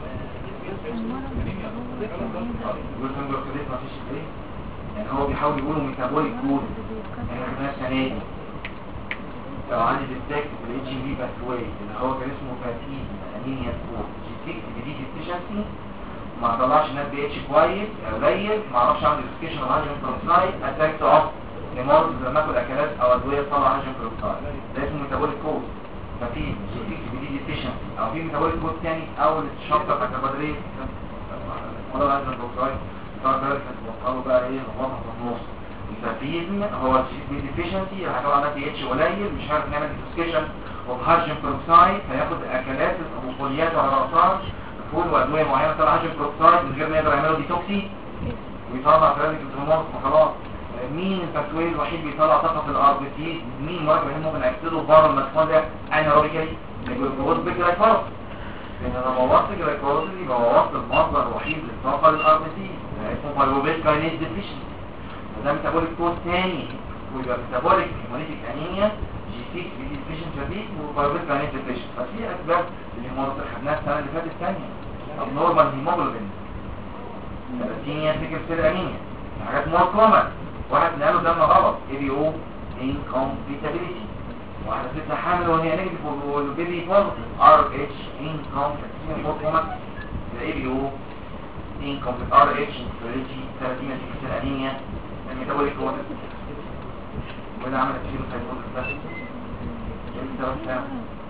يقول سنجلوكسيديت ما فيش ايه، يعني هو بيحاول يقولوا ميتابوليك كود. احنا خدناها السنه دي. لو عندي ديتكت في الاتش بي باثواي اللي هو كان اسمه فاتين انيميا سكور جي 6 دي ديفيشنسي، ما طلعش نات بي اتش كويس قليل، ما اعرفش اعمل ديسكشن او هاجم بروكسايد اتاكت اوف هيمورز لما اكل اكلات او ادويه تطلع هاجم بروكسايد. ده اسمه ميتابوليك كود فاتين جي 6 دي ديفيشنسي. او في ميتابوليك كود ثاني اول الشفره بتاعت الكربوهيدرات ولا هاجم بروكسايد طبعا ده كان بيوصلوا بقى ايه لغايه في النص. الفاتيزم هو الجي بي ديفيشنسي، هتطلع نات بي اتش قليل، مش عارف نعمل ديسكشن وهاجم بروكسايد، هياخد اكلات وبقوليات وعلى راسها فول وادويه معينه طلع هاجم بروكسايد من غير ما يقدر يعملوا ديتوكسي ويطلع ترانيك الهرمون وخلاص. مين الباثوي الوحيد بيطلع طاقه في الار بي سي؟ مين مركب ممكن اكسده بره المسكون ده انيروبيكالي؟ الجلوكوز بالجلايكوز. لان انا بوظت الجلايكوز يبقى بوظت المصدر الوحيد للطاقه للار بي سي اسمه بايروبيت كاينيز ديفيشنسي. وده ميتابوليك كود ثاني ويبقى ميتابوليك هيموليتيك انيميا جي 6 بي ديفيشنسي فاتيك وبايروبيت كاينيز ديفيشنسي. ففي اسباب الهيموريج خدناها السنه اللي فاتت ثانيه. abnormal hemoglobin ثلاثينيا سيكل سيل انيميا، حاجات مور كومن. واحد نقله دم غلط اي بي او انكمبيتابيليتي، واحده ست حامل وهي نيجاتيف والبيبي بوزيتيف ار اتش انكمبيتابيليتي مور كومن. الاي بي او انكمبيت ار اتش انكمبيتابيليتي ثلاثينيا سيكل سيل انيميا الميتابوليك كود. وده عملت فيه السايكوز ده ايه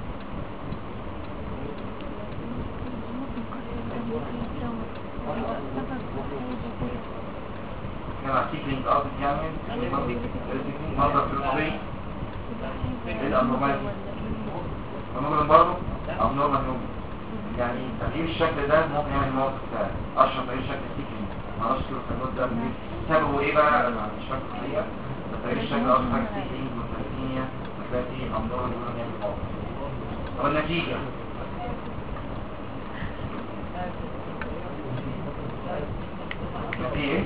كما سيكلينج اب كامل مرضى في الرصيد الابنورماليتي ونقول برضه ابنورمال يعني تغيير الشكل ده ممكن يعمل موقف بتاعي اشرح تغيير شكل سيكلينج معرفش كيلو سنوات ده سببه ايه بقى انا مش فاكر الحقيقه. بس تغيير الشكل اشرح حاجه سيكلينج والثلاثينيا هتلاقي فيه ابنورمال يقولون يعمل موقف. والنتيجه ايه؟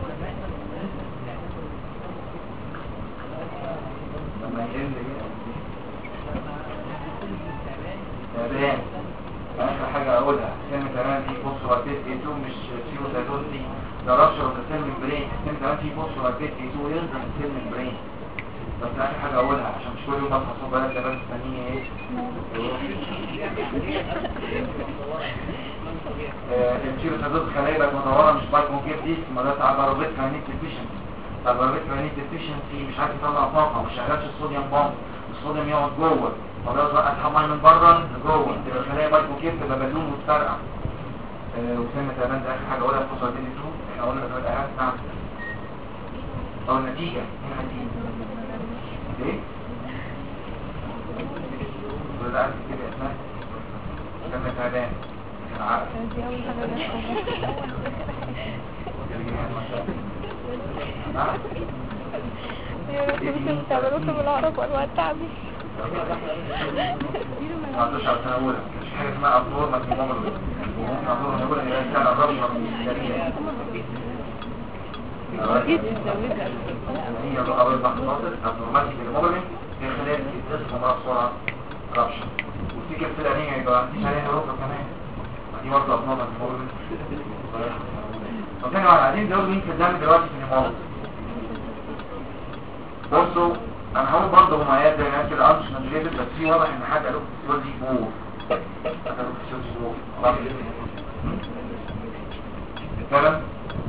لما يقل تمام. اخر حاجه اقولها سيستم كمان في فوسفوريت A2 مش سيروتازون دي ده رشر السيل ممبرين. سيستم كمان في فوسفوريت A2 ينزل السيل ممبرين. بس اخر حاجه اقولها عشان مش كل يوم بصحى بلد ده بس ثانيه ايه السيروتازون خلايا بقت مدوره مش بايكونكيف ديسك ما ده بتاع الباروبيت كاينيك ديفيشنسي. بتاع الباروبيت كاينيك ديفيشنسي مش عارف يطلع طاقه ومش شغالش الصوديوم بامب. الصوديوم يقعد جوه خلاص بقى اسحب ميه من بره لجوه تبقى الخلايا بايكونكيف تبقى بالون وتفرقع. وسمة تمام ده اخر حاجه اقولها في فوسفوريت A2. احنا قلنا ده اهم نعم او النتيجه ايه وده عارف كده اسمها سمة تمام العقل دي اول حاجه يا رب بتعملوه بالعرب وانواع التعبير. ما عندوش على سنة أولى مش حاجة اسمها أبنور ما تنمو وممكن أبنور يقول إن الإنسان الرجل هي الرقابة المخصوصة أبنورماتي في المغرب في خلال الجسم مرة بسرعة رابشن والسيكل في الأنية يبقى عنديش عليها رفضة كمان دي برضه أبنورماتي في المغرب طب تاني واحد عايزين دول مين في الدم دلوقتي في المغرب بصوا انا هقول برضه مميزات زي ما قلت الانش كونجيجيتد بس في واضح ان حد قالوا فيسيولوجي فور قالوا فيسيولوجي فور خلاص الكلام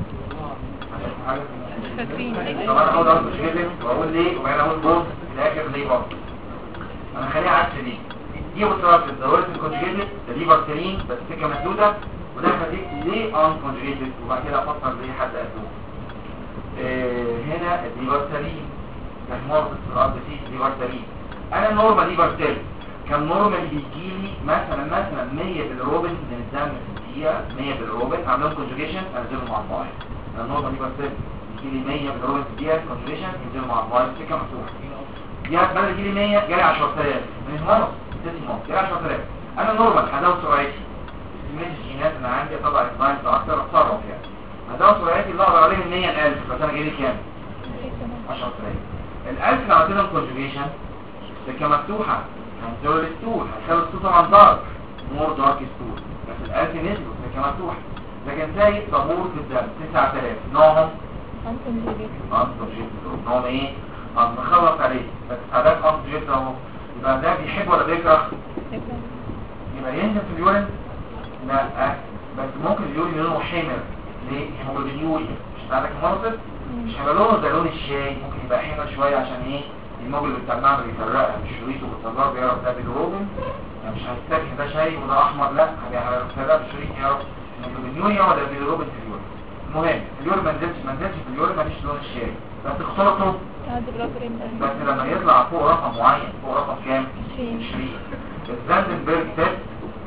طب انا هقول انش كونجيجيتد واقول ليه وبعدين اقول بوز في الاخر ليه برضه انا خليها عكس دي بصراحه الدورات الكونجيجيتد الليفر سليم بس سكه مسدوده وده هديك ليه ان كونجيجيتد وبعد كده افكر ليه حد قالوه هنا الليفر سليم كان في الارض فيه ليفر سليم انا نورمال ليفر سيل كان نورمال بيجيلي مثلا 100 بالروبن من الدم في الدقيقه 100 بالروبن اعمل كونجوجيشن انزلهم مع البايل انا نورمال ليفر سيل بيجيلي 100 بالروبن في الدقيقه كونجوجيشن ينزلوا مع البايل سكه مفتوحه يا بدل يجيلي 100 جالي 10000 من هنا 6 جالي 10000 انا نورمال هزود سرعتي استيميت الجينات اللي عندي اطلع انزايمز اكتر اتصرف يعني هزود سرعتي اللي اقدر عليه من 100000 بس انا جالي كام 10000 الألف لو عطينا كونجوجيشن السكة مفتوحة هنزلوا الستول هنخلوا الستول طبعا دارك مور دارك ستول بس الألف نزلوا السكة مفتوحة لكن سايب طابور في الدم 9000 نوعهم انكونجيتد نوعهم ايه؟ نخلص عليه بس عدد انكونجيتد اهو يبقى ده بيحب ولا بيكره؟ يبقى ينزل في اليورين؟ لا بس ممكن اليورين لونه حمر ليه؟ هيموجلوبين يوريا مش عندك مناطق مش هيبقى لونه زي لون الشاي ممكن يبقى حمر شويه عشان ايه الموجل بتاع المعمل يفرقها مش شريطه بالطلاب بيعرف ده بالروبن يعني مش هيستكفي ده شاي وده احمر لا هيفرقها بالشريط يعرف بالنيوريا ولا بالروبن في اليورين المهم اليورين ما نزلش في اليورين مفيش لون الشاي بس اختلطوا بس لما يطلع فوق رقم معين فوق رقم كام 20 الزاندنبرج تيست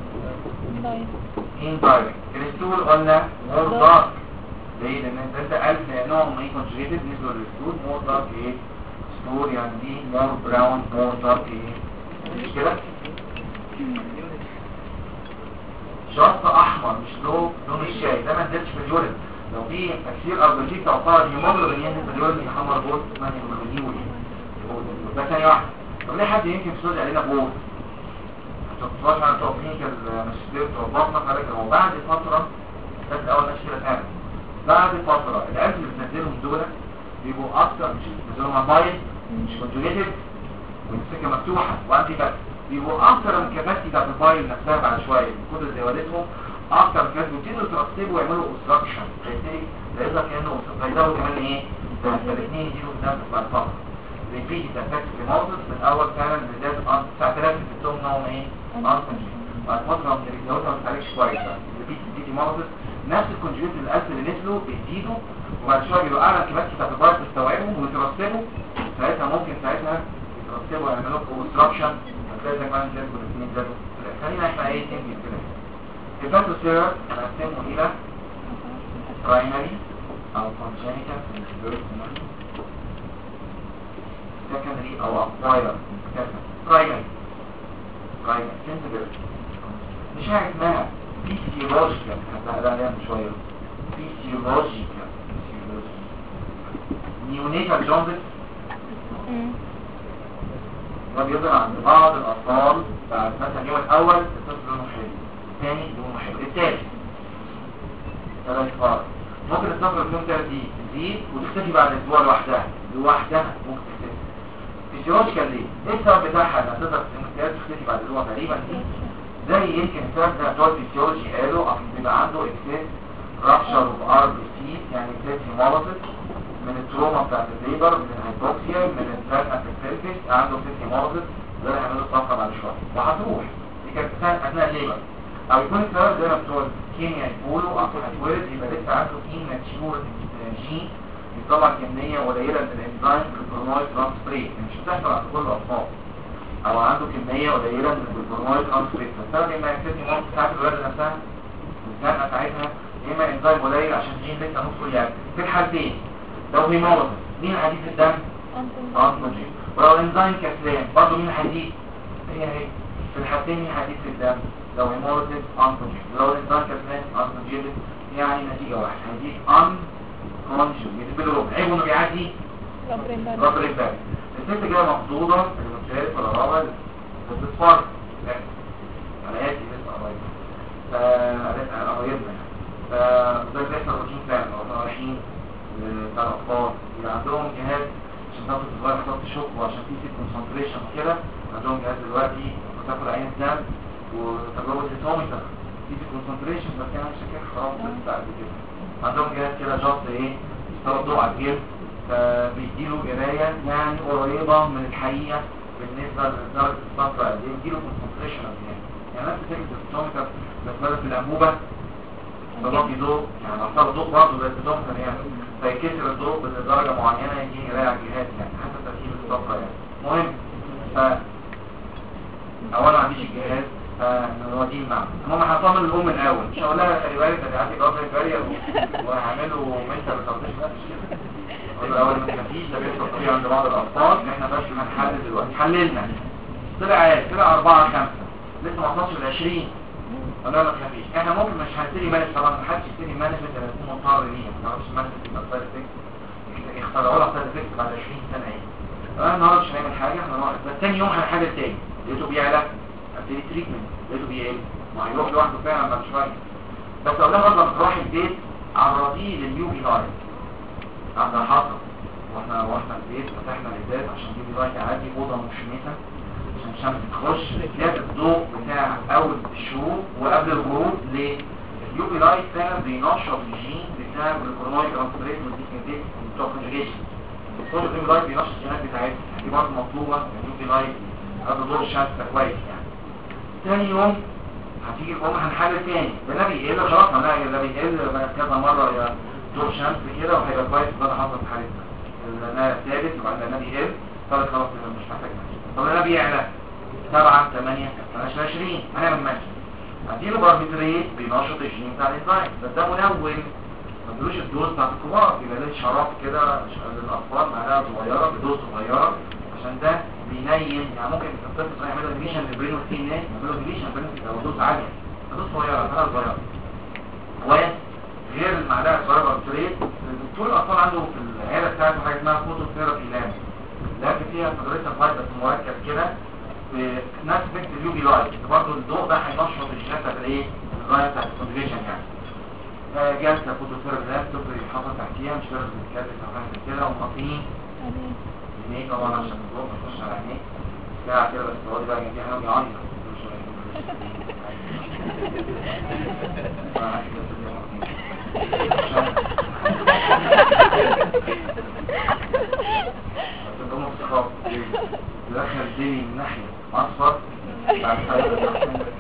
اندايركت الستول قلنا مور دارك ليه؟ لان انت 1000 لانهم ايه كونجيجيتد نزلوا للستول مور دارك ايه ستول يعني دي مور براون مور دارك ايه مش كده؟ شط احمر مش لون الشاي ده ما نزلش في اليورين لو في تكسير اربجيك توقع الهيموجلوبين ينزل في اليورين يحمر بول اسمها هيموجلوبين ده ثاني واحد طب ليه حد يمكن يسود علينا بول؟ تطلعش على توقينك الماجستير توضحنا خارج هو بعد فتره بس اول ماشيه ثانيه بعد فترة الألف اللي بتنزلهم دول بيبقوا أكتر مش بتنزلهم موبايل مش كونجوليتد والسكة مفتوحة وأنتي بس بيبقوا أكتر من الكباسيتي بتاعت الموبايل نفسها بعد شوية من كتر زيادتهم أكتر من الكباسيتي ويبتدوا يترسبوا ويعملوا أوبستراكشن فيبتدي يظهر كأنه فيزودوا كمان إيه؟ الاثنين يجيبوا في نفس بعد فترة ريبيت تفكت في موزس من أول فعلا بداية 9000 بتدوم نوم إيه؟ أنسنجي بعد فترة من الجوازة ما بتعالجش كويس بقى ريبيت موزس نفس الكونجوجيت الألف اللي نزلوا بيزيدوا وبعد شوية بيبقوا أعلى الكباسيتي بتاعت البايت تستوعبهم ويترسبوا ساعتها ممكن يترسبوا ويعملوا اوبستراكشن هتلاقي زي كمان زادوا والاثنين زادوا خلينا احنا ايه تنجي كده الفاتوسير هنقسمه إلى برايمري أو كونجينيتال secondary أو acquired primary sensible مش حاجة اسمها physiological هتلاقي عليها شوية physiological neonatal jaundice ده بيظهر عند بعض الأطفال بعد مثلا اليوم الأول الطفل لونه حلو الثاني لونه حلو الثالث ثلاث فرق ممكن الطفل في يوم 30 تزيد وتختفي بعد اسبوع لوحدها ممكن تختفي فيزيولوجيكال ليه؟ ايه السبب بتاعها انها تقدر تختفي بعد اسبوع تقريبا دي زي يمكن السبب ده بتوع الفيزيولوجي قالوا اصل بيبقى عنده اكسس رابشر اوف ار بي سي يعني اكسس هيموليسيس من التروما بتاعت الليبر من الهايبوكسيا من الفات افكتيفيس عنده اكسس هيموليسيس ده اللي هيعملوا الصفقه بعد شويه وهتروح دي كانت اثناء الليبر او يكون السبب زي ما بتوع الكيمياء يقولوا اصل هتولد يبقى لسه عنده ماتشور جين بيطلع كميه قليله من الانزيم الجلوكونويد ترانسفيريز مش بتحصل عند كل الاطفال او عنده كميه قليله من الجلوكونويد ترانسفيريز فالسبب اما يكتسي ممكن ساعات الولاده نفسها الزنقه ساعتها يا اما انزيم قليل عشان الجين لسه نصه يعمل في الحالتين لو هيموليسيس مين عديد الدم انتوجين. ولو الانزيم كسلان برضه مين هيزيد؟ هي في الحالتين مين هيزيد في الدم؟ لو هيموليتيك انتوجين، لو الانزيم كسلان انتوجين، يعني نتيجه واحده هيزيد كونجوجيت بالربع. عيبه انه بيعدي رابر الباب. الست جايه مقصوده اللي بتشارك ولا رابر بتتصفر على اساس لسه قرايبنا فده بيحصل روتين فعلا. واحنا رايحين بتاع الاطفال اللي عندهم جهاز عشان تاخد صغير خط شوك وعشان في كونسنتريشن وكده، عندهم جهاز دلوقتي بتاخد عين الدم وتجربه الهيتوميتر في كونسنتريشن، بس انا مش فاكر خلاص لسه قد كده. عندهم جهاز كده جاست ايه يستوعب ضوء على الجلد، فبيديله قرايه يعني قريبه من الحقيقه بالنسبه لدرجه الصفرة قد ايه، يديله كونسنتريشن قد ايه. يعني نفس فكره الهيتوميتر بس بدل في الانبوبه تضافي ضوء، يعني اثر ضوء برضه زي الهيتوميتر يعني، فيكسر الضوء بدرجه معينه يجي قرايه على الجهاز يعني حسب تركيب الصفرة يعني. المهم اولا ما عنديش الجهاز فنوديه معه. المهم هطمن الام الاول، مش هقول لها خلي بالك ده عندي جواب البارير وهعمله منتال ريتارديشن، اقول له اول ما تكفيش ده بيحصل طبيعي عند بعض الاطفال. احنا بس هنحلل دلوقتي، حللنا طلع 4 5 لسه ما وصلش ل 20 ولا ما تخافيش. احنا ممكن مش هنبتدي مانج طبعا، ما حدش يبتدي مانجمنت لما يكون مضطر ليه، ما نعرفش مانجمنت يبقى سايد افكت اخترعوا لها سايد افكت بعد 20 سنه ايه. انا النهارده مش هنعمل حاجه، احنا نقعد بس ثاني يوم هنحاجه تاني لقيته بيعلى ابتدي تريتمنت، لقيته بيقل ما هيروح لوحده فعلا بعد شويه. بس اقول لها برضه تروح البيت عرضيه لليو في لايت عند حصل واحنا البيت فتحنا الازاز عشان اليو في لايت يعدي اوضه مشمسه عشان الشمس تخش زياده الضوء بتاع اول الشروق وقبل الغروب. ليه؟ اليو في لايت فعلا بينشط الجين بتاع الهرمون ترانسفيريز والديكنتيز بتوع الكونجيشن. الصوت اليو في لايت بينشط الجينات بتاعتها، دي برضه مطلوبه اليو في لايت قبل ضوء الشمس كويس يعني. ثاني يوم هتيجي الام هنحلل تاني ده نبي يقل خلاص، ما ده بيقل كذا مره يا ضوء شمس كده وهيبقى كويس. ده حصل في حالتنا النبي ثابت وبعد النبي يقل خلاص مش محتاج ماشي. طب النبي يعلى 7 8 12 20 هنعمل ماشي، هديله باربيتريت بينشط الجين بتاع الانزيم بس ده منون، ما تدوش الدوز بتاعت الكبار، يبقى ليه شراب كده للاطفال معلقه صغيره بدوز صغيره عشان ده بينيم. يعني ممكن الطفل يعمل ديليشن للبرين وفي ناس يعملوا ديليشن لو دوز عاليه دوز صغيره حاجه صغيره كويس غير المعلقه الصغيره باربيتريت. الدكتور الاطفال عنده في العياده بتاعته حاجه اسمها فوتو ثيرابي لاب فيها فيبريشن فايت بس مركب كده نفس فكره اليو في لايت، برضه الضوء ده هينشط الجينات بتاعت الايه الغايه بتاعت الكونجيشن يعني. جلسه فوتو ثيرابي لاب الطفل يتحط تحتيها مش لازم يتكلم او حاجه كده ومغطيين عينيه طبعا عشان الضوء ما يخش على عينيه ساعه كده بس تقعدي بقى جنبيه حاجه بيعيط دخل الدنيا من ناحية أصفر بعد حياة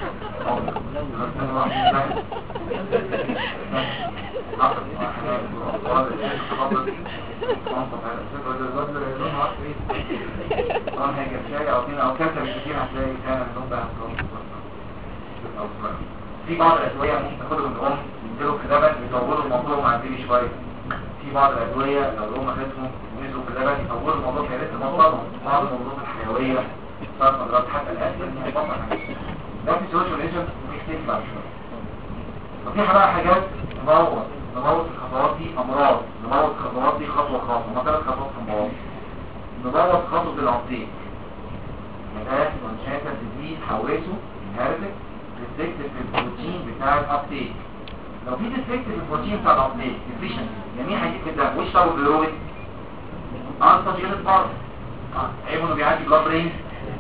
في بعض الأدوية ممكن تاخدهم الأم ينزلوا في اللبن يطولوا الموضوع مع البيبي شوية. في بعض الأدوية لو الأم أخدتهم ونزلوا في اللبن يطولوا الموضوع في لسه مصابهم بعض الموضوعات الحيوية صارت مجرد حتى الأسفل إن هي بطل حاجات ده في سوشيال ايجنت بيختلف بعد شوية. وفي بقى حاجات نبوظ الخطوات دي أمراض، نبوظ الخطوات دي خطوة خاصة، هما 3 خطوات في الموضوع. نبوظ خطوة الأبديت مداس ونشاكة تزيد حواسه inherited ديستكتيف في البروتين بتاع الابتيك. لو في ديستكتيف في البروتين بتاع الابتيك ديفيشنسي يعني هيجيب في الدم وش طب الجلويد انتاجينت بارت عيبه انه بيعدي بلاد برين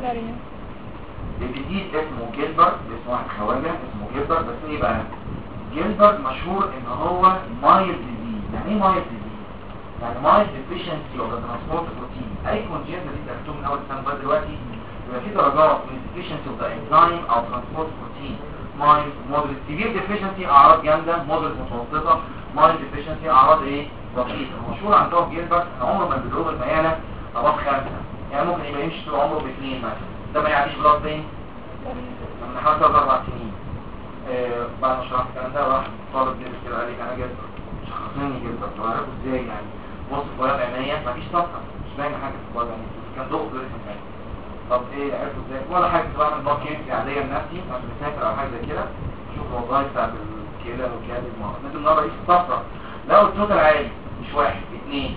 الجديد اسمه جيلبرت، اسمه واحد خواجه اسمه جيلبرت. بس ايه بقى جيلبرت مشهور ان هو مايل ديزيز. يعني ايه مايل ديزيز؟ يعني مايل ديفيشنسي اوف ذا ترانسبورت بروتين. اي كونجنتال دي درستوه من اول سنه لغايه دلوقتي يبقى في درجات من الديفيشنسي اوف ذا انزيم او ترانسبورت بروتين. مايل مودريت سيفير ديفيشنسي اعراض جامده، مودريت متوسطه، مايل ديفيشنسي اعراض ايه بسيطه. مشهور عندهم جيلبرت ان عمره ما بيضرب المياله طبعا 5 يعني ممكن يبقى يمشي طول عمره ب2 مثلا، ده ما يعديش بلاد برين من حوالي 3 4 سنين. بعد ما شرحت الكلام ده راح طالب لي كده قال لي انا جيلبرت شخصيني جيلبرت. طب اعرفه ازاي يعني؟ بص في ورقه عينيه مفيش صفحه مش باين حاجه في البلد يعني كان ضوء فلوريسنت يعني. طب ايه عرفتوا ازاي؟ ولا حاجه، بعمل بلاد كيمستري عاديه لنفسي عشان مسافر او حاجه زي كده، اشوف الوظائف بتاعت الكلى والكبد لازم النهارده اقيس الصفرة. لو التوتال عالي مش واحد اثنين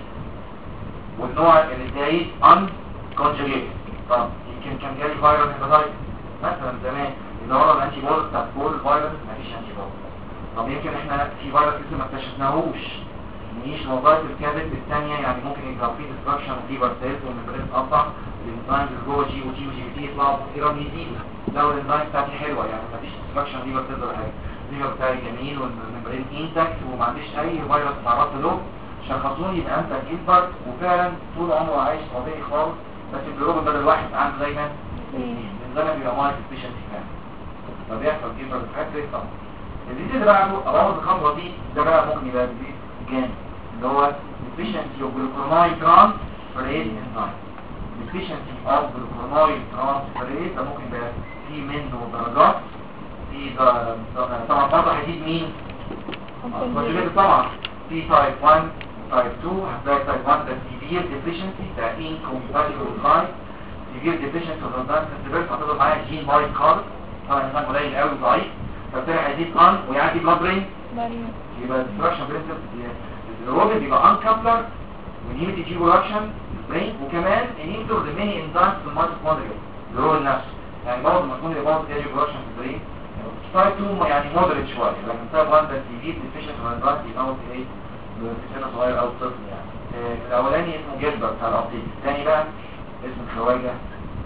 والنوع اللي زايد ان كونجوجيت، طب يمكن كان جالي فيروس هيباتايتس مثلا زمان، اذا ورا الانتي بودي بتاع كل فيروس مفيش انتي بودي. طب يمكن احنا في فيروس لسه ما اكتشفناهوش، نعيش وظائف الكبد الثانيه، يعني ممكن يبقى في ديستراكشن ليفر سيلز والممبرين تقطع، الانزيمز اللي جوه جي وتي وجي بي تي يطلعوا سيرم يزيدوا. لو الانزيم بتاعتي حلوه يعني مفيش ديستراكشن ليفر سيلز ولا حاجه، الليفر بتاعي جميل والممبرين انتاكت وما عنديش اي فيروس تعرضت له، شخصوني يبقى انت انفرت وفعلا طول عمره عايش طبيعي خالص، بس الجلوبين بدل واحد عنده دايما الانزيم بيبقى مايك سبيشالتي كمان، فبيحصل كيفر فاكتوري طبعا. الديزيز اللي بعده ابوظ الخطوه دي، ده بقى ممكن يبقى ديزيز جامد اللي هو deficiency of glucuronide transferase enzyme. deficiency of glucuronide transferase ده ممكن يبقى في منه درجات، في طبعا برضه هيزيد مين؟ الكونجوجيت طبعا، في تايب 1 تايب 2. هتلاقي تايب 1 ده severe deficiency ده incompatible enzyme، severe deficiency of enzyme sensibility هتفضل معايا جين بايت خالص، طبعا الانزيم قليل قوي ضعيف، فبالتالي هيزيد ان ويعدي بلاد برين يبقى destruction برنسبل. الروبين بيبقى انكابلر وانهيبيتي جي برودكشن برين، وكمان انهيبيتور لميني انزيمز في الميتوكوندريا اللي هو النفس، يعني برضه الميتوكوندريا برضه فيها جي برودكشن في البرين. تايب 2 يعني مودريت شويه، لكن تايب 1 ده سيفير ديفيشنت انزيم بيموت ايه في سن صغير او طفل يعني. الاولاني اسمه جيلبر بتاع الابطيل، الثاني بقى اسمه خواجه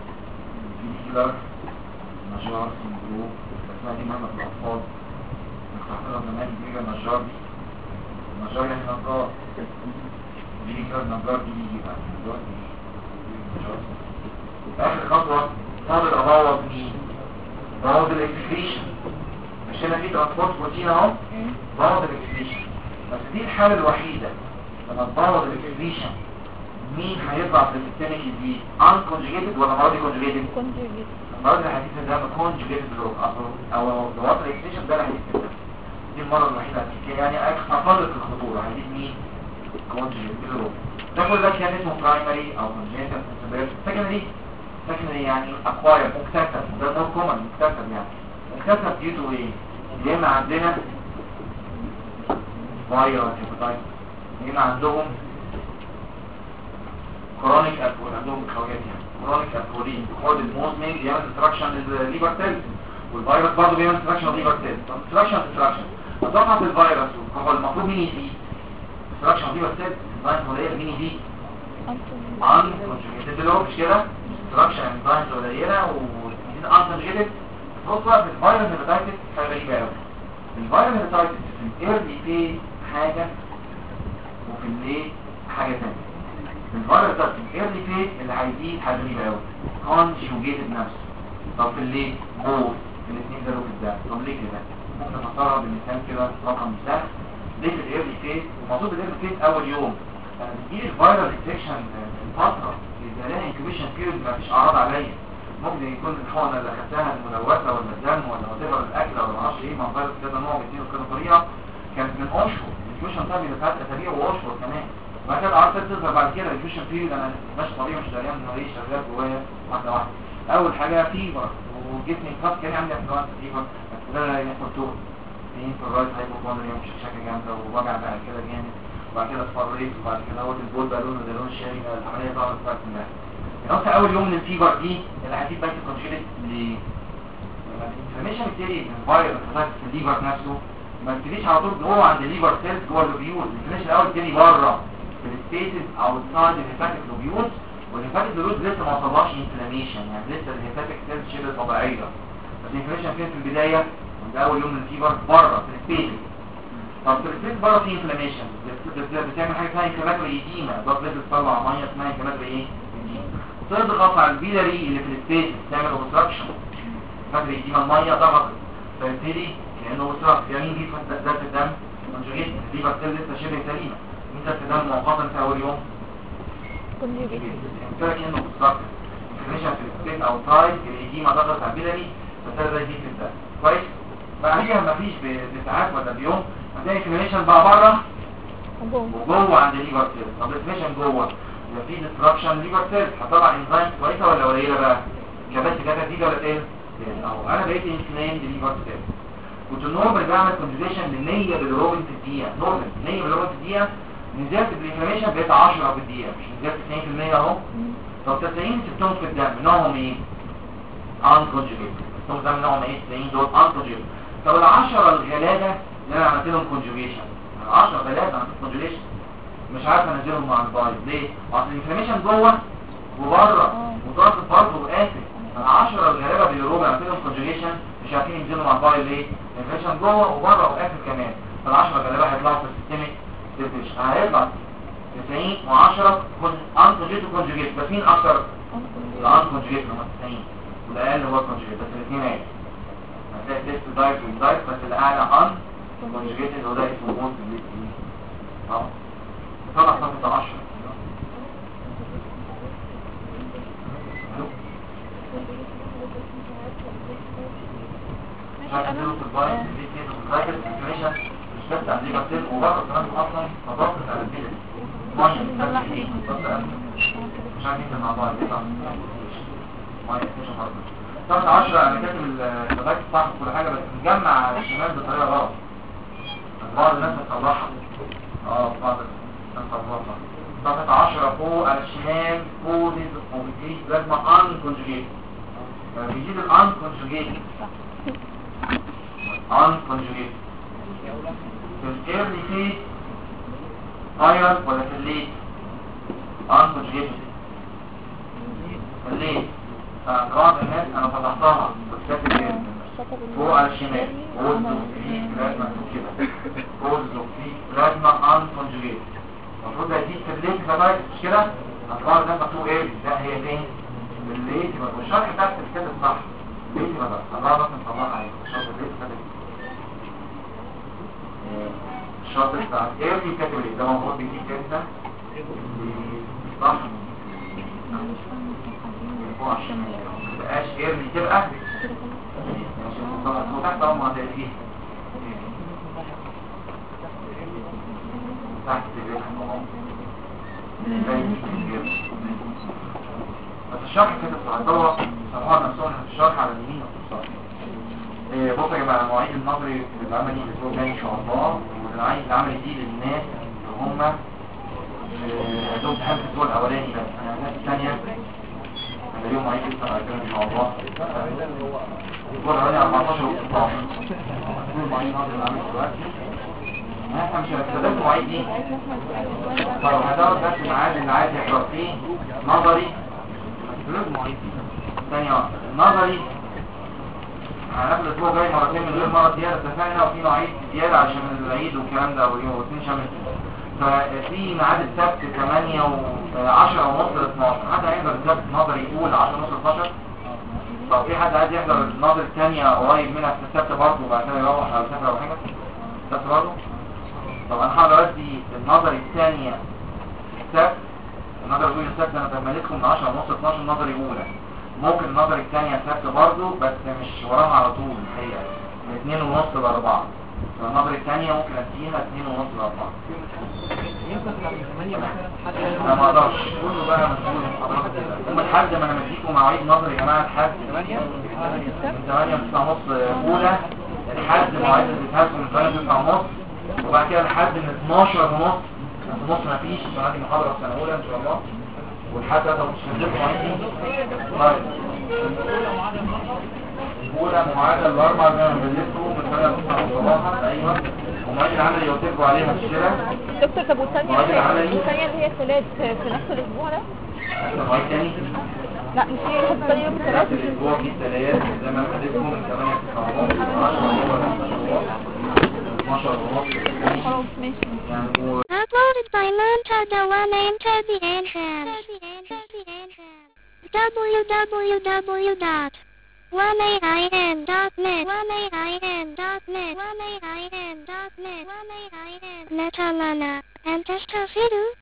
فيديكولار نجار سندروم، اسمها دي مهمه في الاطفال، بنستخدمها زمان بيجي النجار دي، النجار يعني نجار بيجي كده النجار دي بيجي بقى النجار دي نجار. اخر خطوه فاضل ابوظ مين؟ بوظ الاكسكريشن، مش هنا في ترانسبورت بروتين اهو، بوظ الاكسكريشن. بس دي الحاله الوحيده لما تبوظ الاكسكريشن مين هيطلع في السيستميك دي؟ ان كونجوجيتد ولا مرضي كونجوجيتد؟ كونجوجيت. المرض الحديث ده كونجوجيتد لو او لو وصل الاكسكريشن ده الحديث ده، دي المرض الوحيده يعني اقل الخطوره هيجيب مين؟ كونجوجيتد لو. ده كل ده كان اسمه برايمري او كونجوجيتد سكندري. سكندري يعني اكواير مكتسب، ده نوع كومن مكتسب، يعني مكتسب دي تو ايه؟ يا اما عندنا فايروس هيباتايتس، يا اما عندهم كرونيك الكول، عندهم الخواجات يعني كرونيك الكولين خد الموزمين بيعمل ديستراكشن للليفر سيلز، والفيروس برضه بيعمل ديستراكشن للليفر سيلز. ديستراكشن ضغط الفيروس والكحول المفروض مين يزيد؟ ديستراكشن للليفر سيلز، الانزيم قليله مين يزيد؟ ان كونجوجيتد لو مش كده؟ ديستراكشن انزيمز قليله ويزيد ان كونجوجيتد. بص بقى في الفيروس هيباتايتس حاجه غريبه قوي، الفيروس هيباتايتس في الايرلي فيز حاجه وفي الليل حاجه ثانيه. الفيروس ده في الايرلي فيز اللي هيزيد حاجه غريبه قوي كونجوجيتد نفسه، طب في الليل بوث الاثنين دول في الدم. طب ليه كده؟ ممكن نفسرها بالمثال كده رقم سهل. ليه في الايرلي فيز؟ المفروض الايرلي فيز اول يوم لما تجيلي الفيروس انفكشن الفتره يبقى لها انكيوبيشن بيريود ما فيش اعراض عليا، ممكن يكون الحقنه اللي اخدتها الملوثه ولا الدم ولا وات الاكل ولا ما اعرفش ايه، ما فيروس كذا نوع بيديله كذا طريقه، كانت من اشهر الانكيوبيشن تايم بيبقى 3 اسابيع واشهر كمان، وبعد كده الاعراض تظهر بعد كده الانكيوبيشن بيريود انا ماشي طبيعي مش دريان انه ايه شغال جوايا واحده واحده. اول حاجه فيبر وجسمي خلاص كان عندي انفلونزا فيبر، بس ده يحصل طول في الرايت هايبوكوندريا مش شكل جامده ووجع بعد كده جامد، وبعد كده اصفريت، وبعد كده هو البول بقى لونه ده لون شاري، العمليه ظهرت بعد كده. نقطة أول يوم من الفيبر دي اللي هتجيب بس كونجيلت الانفلاميشن بتاعي من فيروس في الليفر نفسه ما تجيش على طول جوه عند الليفر سيلز جوه اللوبيولز، الانفلاميشن الأول بتاعي بره في السبيسز اوتسايد الهيباتيك لوبيولز، والهيباتيك لوبيولز لسه ما وصلهاش انفلاميشن، يعني لسه الهيباتيك سيلز شبه طبيعية، بس الانفلاميشن فين في البداية من أول يوم من الفيبر بره في السبيسز. طب في السبيس بره في انفلاميشن بتعمل حاجة اسمها انفلاماتوري ايديما، ضغط لازم تطلع مية اسمها انفلاماتوري ايه؟ تضغط على البيلاري اللي في السبيس تعمل اوبستراكشن، فاكر دي الميه ضغطت فبالتالي كانه اوبستراكت. يعني دي ده في الدم كونجوجيت الليفر سيل لسه شبه سليمه، مين ده في الدم مؤقتا في اول يوم كونجوجيت كده كانه اوبستراكت انفلاميشن في السبيس او تايب الايديما ضغطت على البيلاري فبالتالي دي في الدم كويس. بعديها مفيش بساعات ولا بيوم هتلاقي انفلاميشن بقى بره وجوه عند الليفر سيل. طب الانفلاميشن جوه يبقى في ديستراكشن ليفر سيلز. هطلع انزيم كويسه ولا قليله بقى؟ كبس كده نتيجه ولا ايه؟ اهو انا بقيت انفلامد ليفر سيلز. كنت النورمال بعمل كونجوجيشن ل 100 بالروبن في الدقيقه، نورمال 100 بالروبن في الدقيقه. نزلت بالانفلاميشن بقيت 10 في الدقيقه، مش نزلت 2% اهو. طب 90 سبتهم في الدم نوعهم ايه؟ انكونجوجيت. سبتهم في الدم نوعهم ايه؟ 90 دول انكونجوجيت. طب ال 10 الغلابه اللي انا عملت لهم كونجوجيشن، ال 10 غلابه عملت كونجوجيشن مش عارف انزلهم مع البايظ ليه؟ اصل الانفلاميشن جوه وبره وضغط برضه وقافل. ال 10 الغلابه بالروبن عملت لهم كونجوجيشن مش عارفين ينزلوا مع البايظ ليه؟ الانفلاميشن جوه وبره وقافل كمان. فال 10 غلابه هيطلعوا في السيستميك ديفيشن، هيطلع 90 و10 انكونجوجيت وكونجوجيت. بس مين اكتر؟ الانكونجوجيت اللي هم 90 والاقل هو الكونجوجيت، بس الاثنين عادي. هتلاقي تيست دايت ودايت، بس الاعلى ان كونجوجيت اللي هو ده اسمه بونت بليت. اه طلع صفحه 10. مش عارف تديله في البايت اللي فيه الدايت الانفلاميشن مش بس عند ليفر سيل وبره كمان اصلا تضغط على البيلد ميه مش عارف ينزل مع بعض يطلع ميه مش برضه. صفحه 10 انا كاتب الدايت صح كل حاجه، بس مجمع على الشمال بطريقه غلط. بعض الناس بتصلحها بعض الناس بتصلحها. صفحه 10 فوق على الشمال كودز اوبجيت لازم ان كونجوجيت. بيجيب الان كونجوجيت ان كونجوجيت في الايرلي فيز ايرون ولا في الليت؟ ان كونجوجيت في الليت. فبعض الناس انا فتحتها بس كاتب فوق على الشمال كودز اوبجيت لازم مكتوب كده كودز اوبجيت لازم ان كونجوجيت. المفروض هيجيب في الليت كمان مش كده؟ هتبقى الناس مكتوب ايه؟ لا هي فين؟ الليت يبقى الشرح بتاعت الكتاب صح. الليت يبقى بقى الله بس نطلعها عليك الشرح الليت كاتب الشرط بتاع ايرلي كاتب الليت ده موجود بيجيب كده صح؟ فوق على الشمال متبقاش ايرلي تبقى ماشي وتحت اهو ما هتلاقيه تحت الليت بس الشرح كده هتدور صفحات نفسهم في الشرح على اليمين واليسار. بصوا يا جماعه المواعيد النظري للعملي الاسبوع الجاي ان شاء الله، والمواعيد العملي دي للناس اللي هم عندهم امتحان الاسبوع الاولاني بس. انا الناس الثانيه هيبقى ليهم مواعيد لسه هيكونوا ان شاء الله الاسبوع الاولاني 14 و 16 كل المواعيد النظري العملي دلوقتي احنا مش هنستخدم المواعيد دي. طب هدور بس الميعاد اللي عايز يحضر فيه نظري ثانية واحدة. النظري هناخد الاسبوع جاي مرتين من غير مرة زيادة اتفقنا، وفي مواعيد زيادة عشان العيد والكلام ده والاثنين شامل. ففي ميعاد السبت 8 و10 ونص ل 12. حد هيحضر السبت نظري يقول 10 ونص ل 12؟ طب في حد عايز يحضر النظري الثانية قريب منها في السبت برضه وبعد كده يروح على السفر او حاجة؟ السبت برضه؟ طب انا هقدر ادي النظري الثانية السبت. النظري الاولى السبت انا بملكهم من 10 ونص ل 12 نظري اولى. ممكن النظري الثانية السبت برضه بس مش وراها على طول الحقيقة من 2 ونص ل 4. النظري الثانية ممكن اديها 2 ونص ل 4. انا ما اقدرش كله بقى مسؤول من حضرتك كده. يوم الحد ما انا مديكم مواعيد نظري يا جماعة الحد من 8 ل 9 ونص اولى، الحد مواعيد اللي بتهاجم من 8 ل 9 ونص، وبعد كده لحد من 12 ونص نص ما فيش عندي محاضرة في سنة أولى إن شاء الله، والحد ده مش هنزلكم عندي. طيب الأولى معادلة الأربع زي ما بنزلته من 8 ل 9 صباحا. أيوه ومواعيد العمل اللي قلت لكم عليها مش كده؟ دكتور طب والثانية اللي هي الثلاث في نفس الأسبوع ده؟ مواعيد تاني؟ لا مش هي الثانية يوم الثلاث؟ نفس الأسبوع في الثلاث زي ما بنزلكم من 8 ل 9 ونص 10 ونص خلاص ماشي. Uploaded by Montada One into the entrance. www.1ain.net Metalana and Testafidu.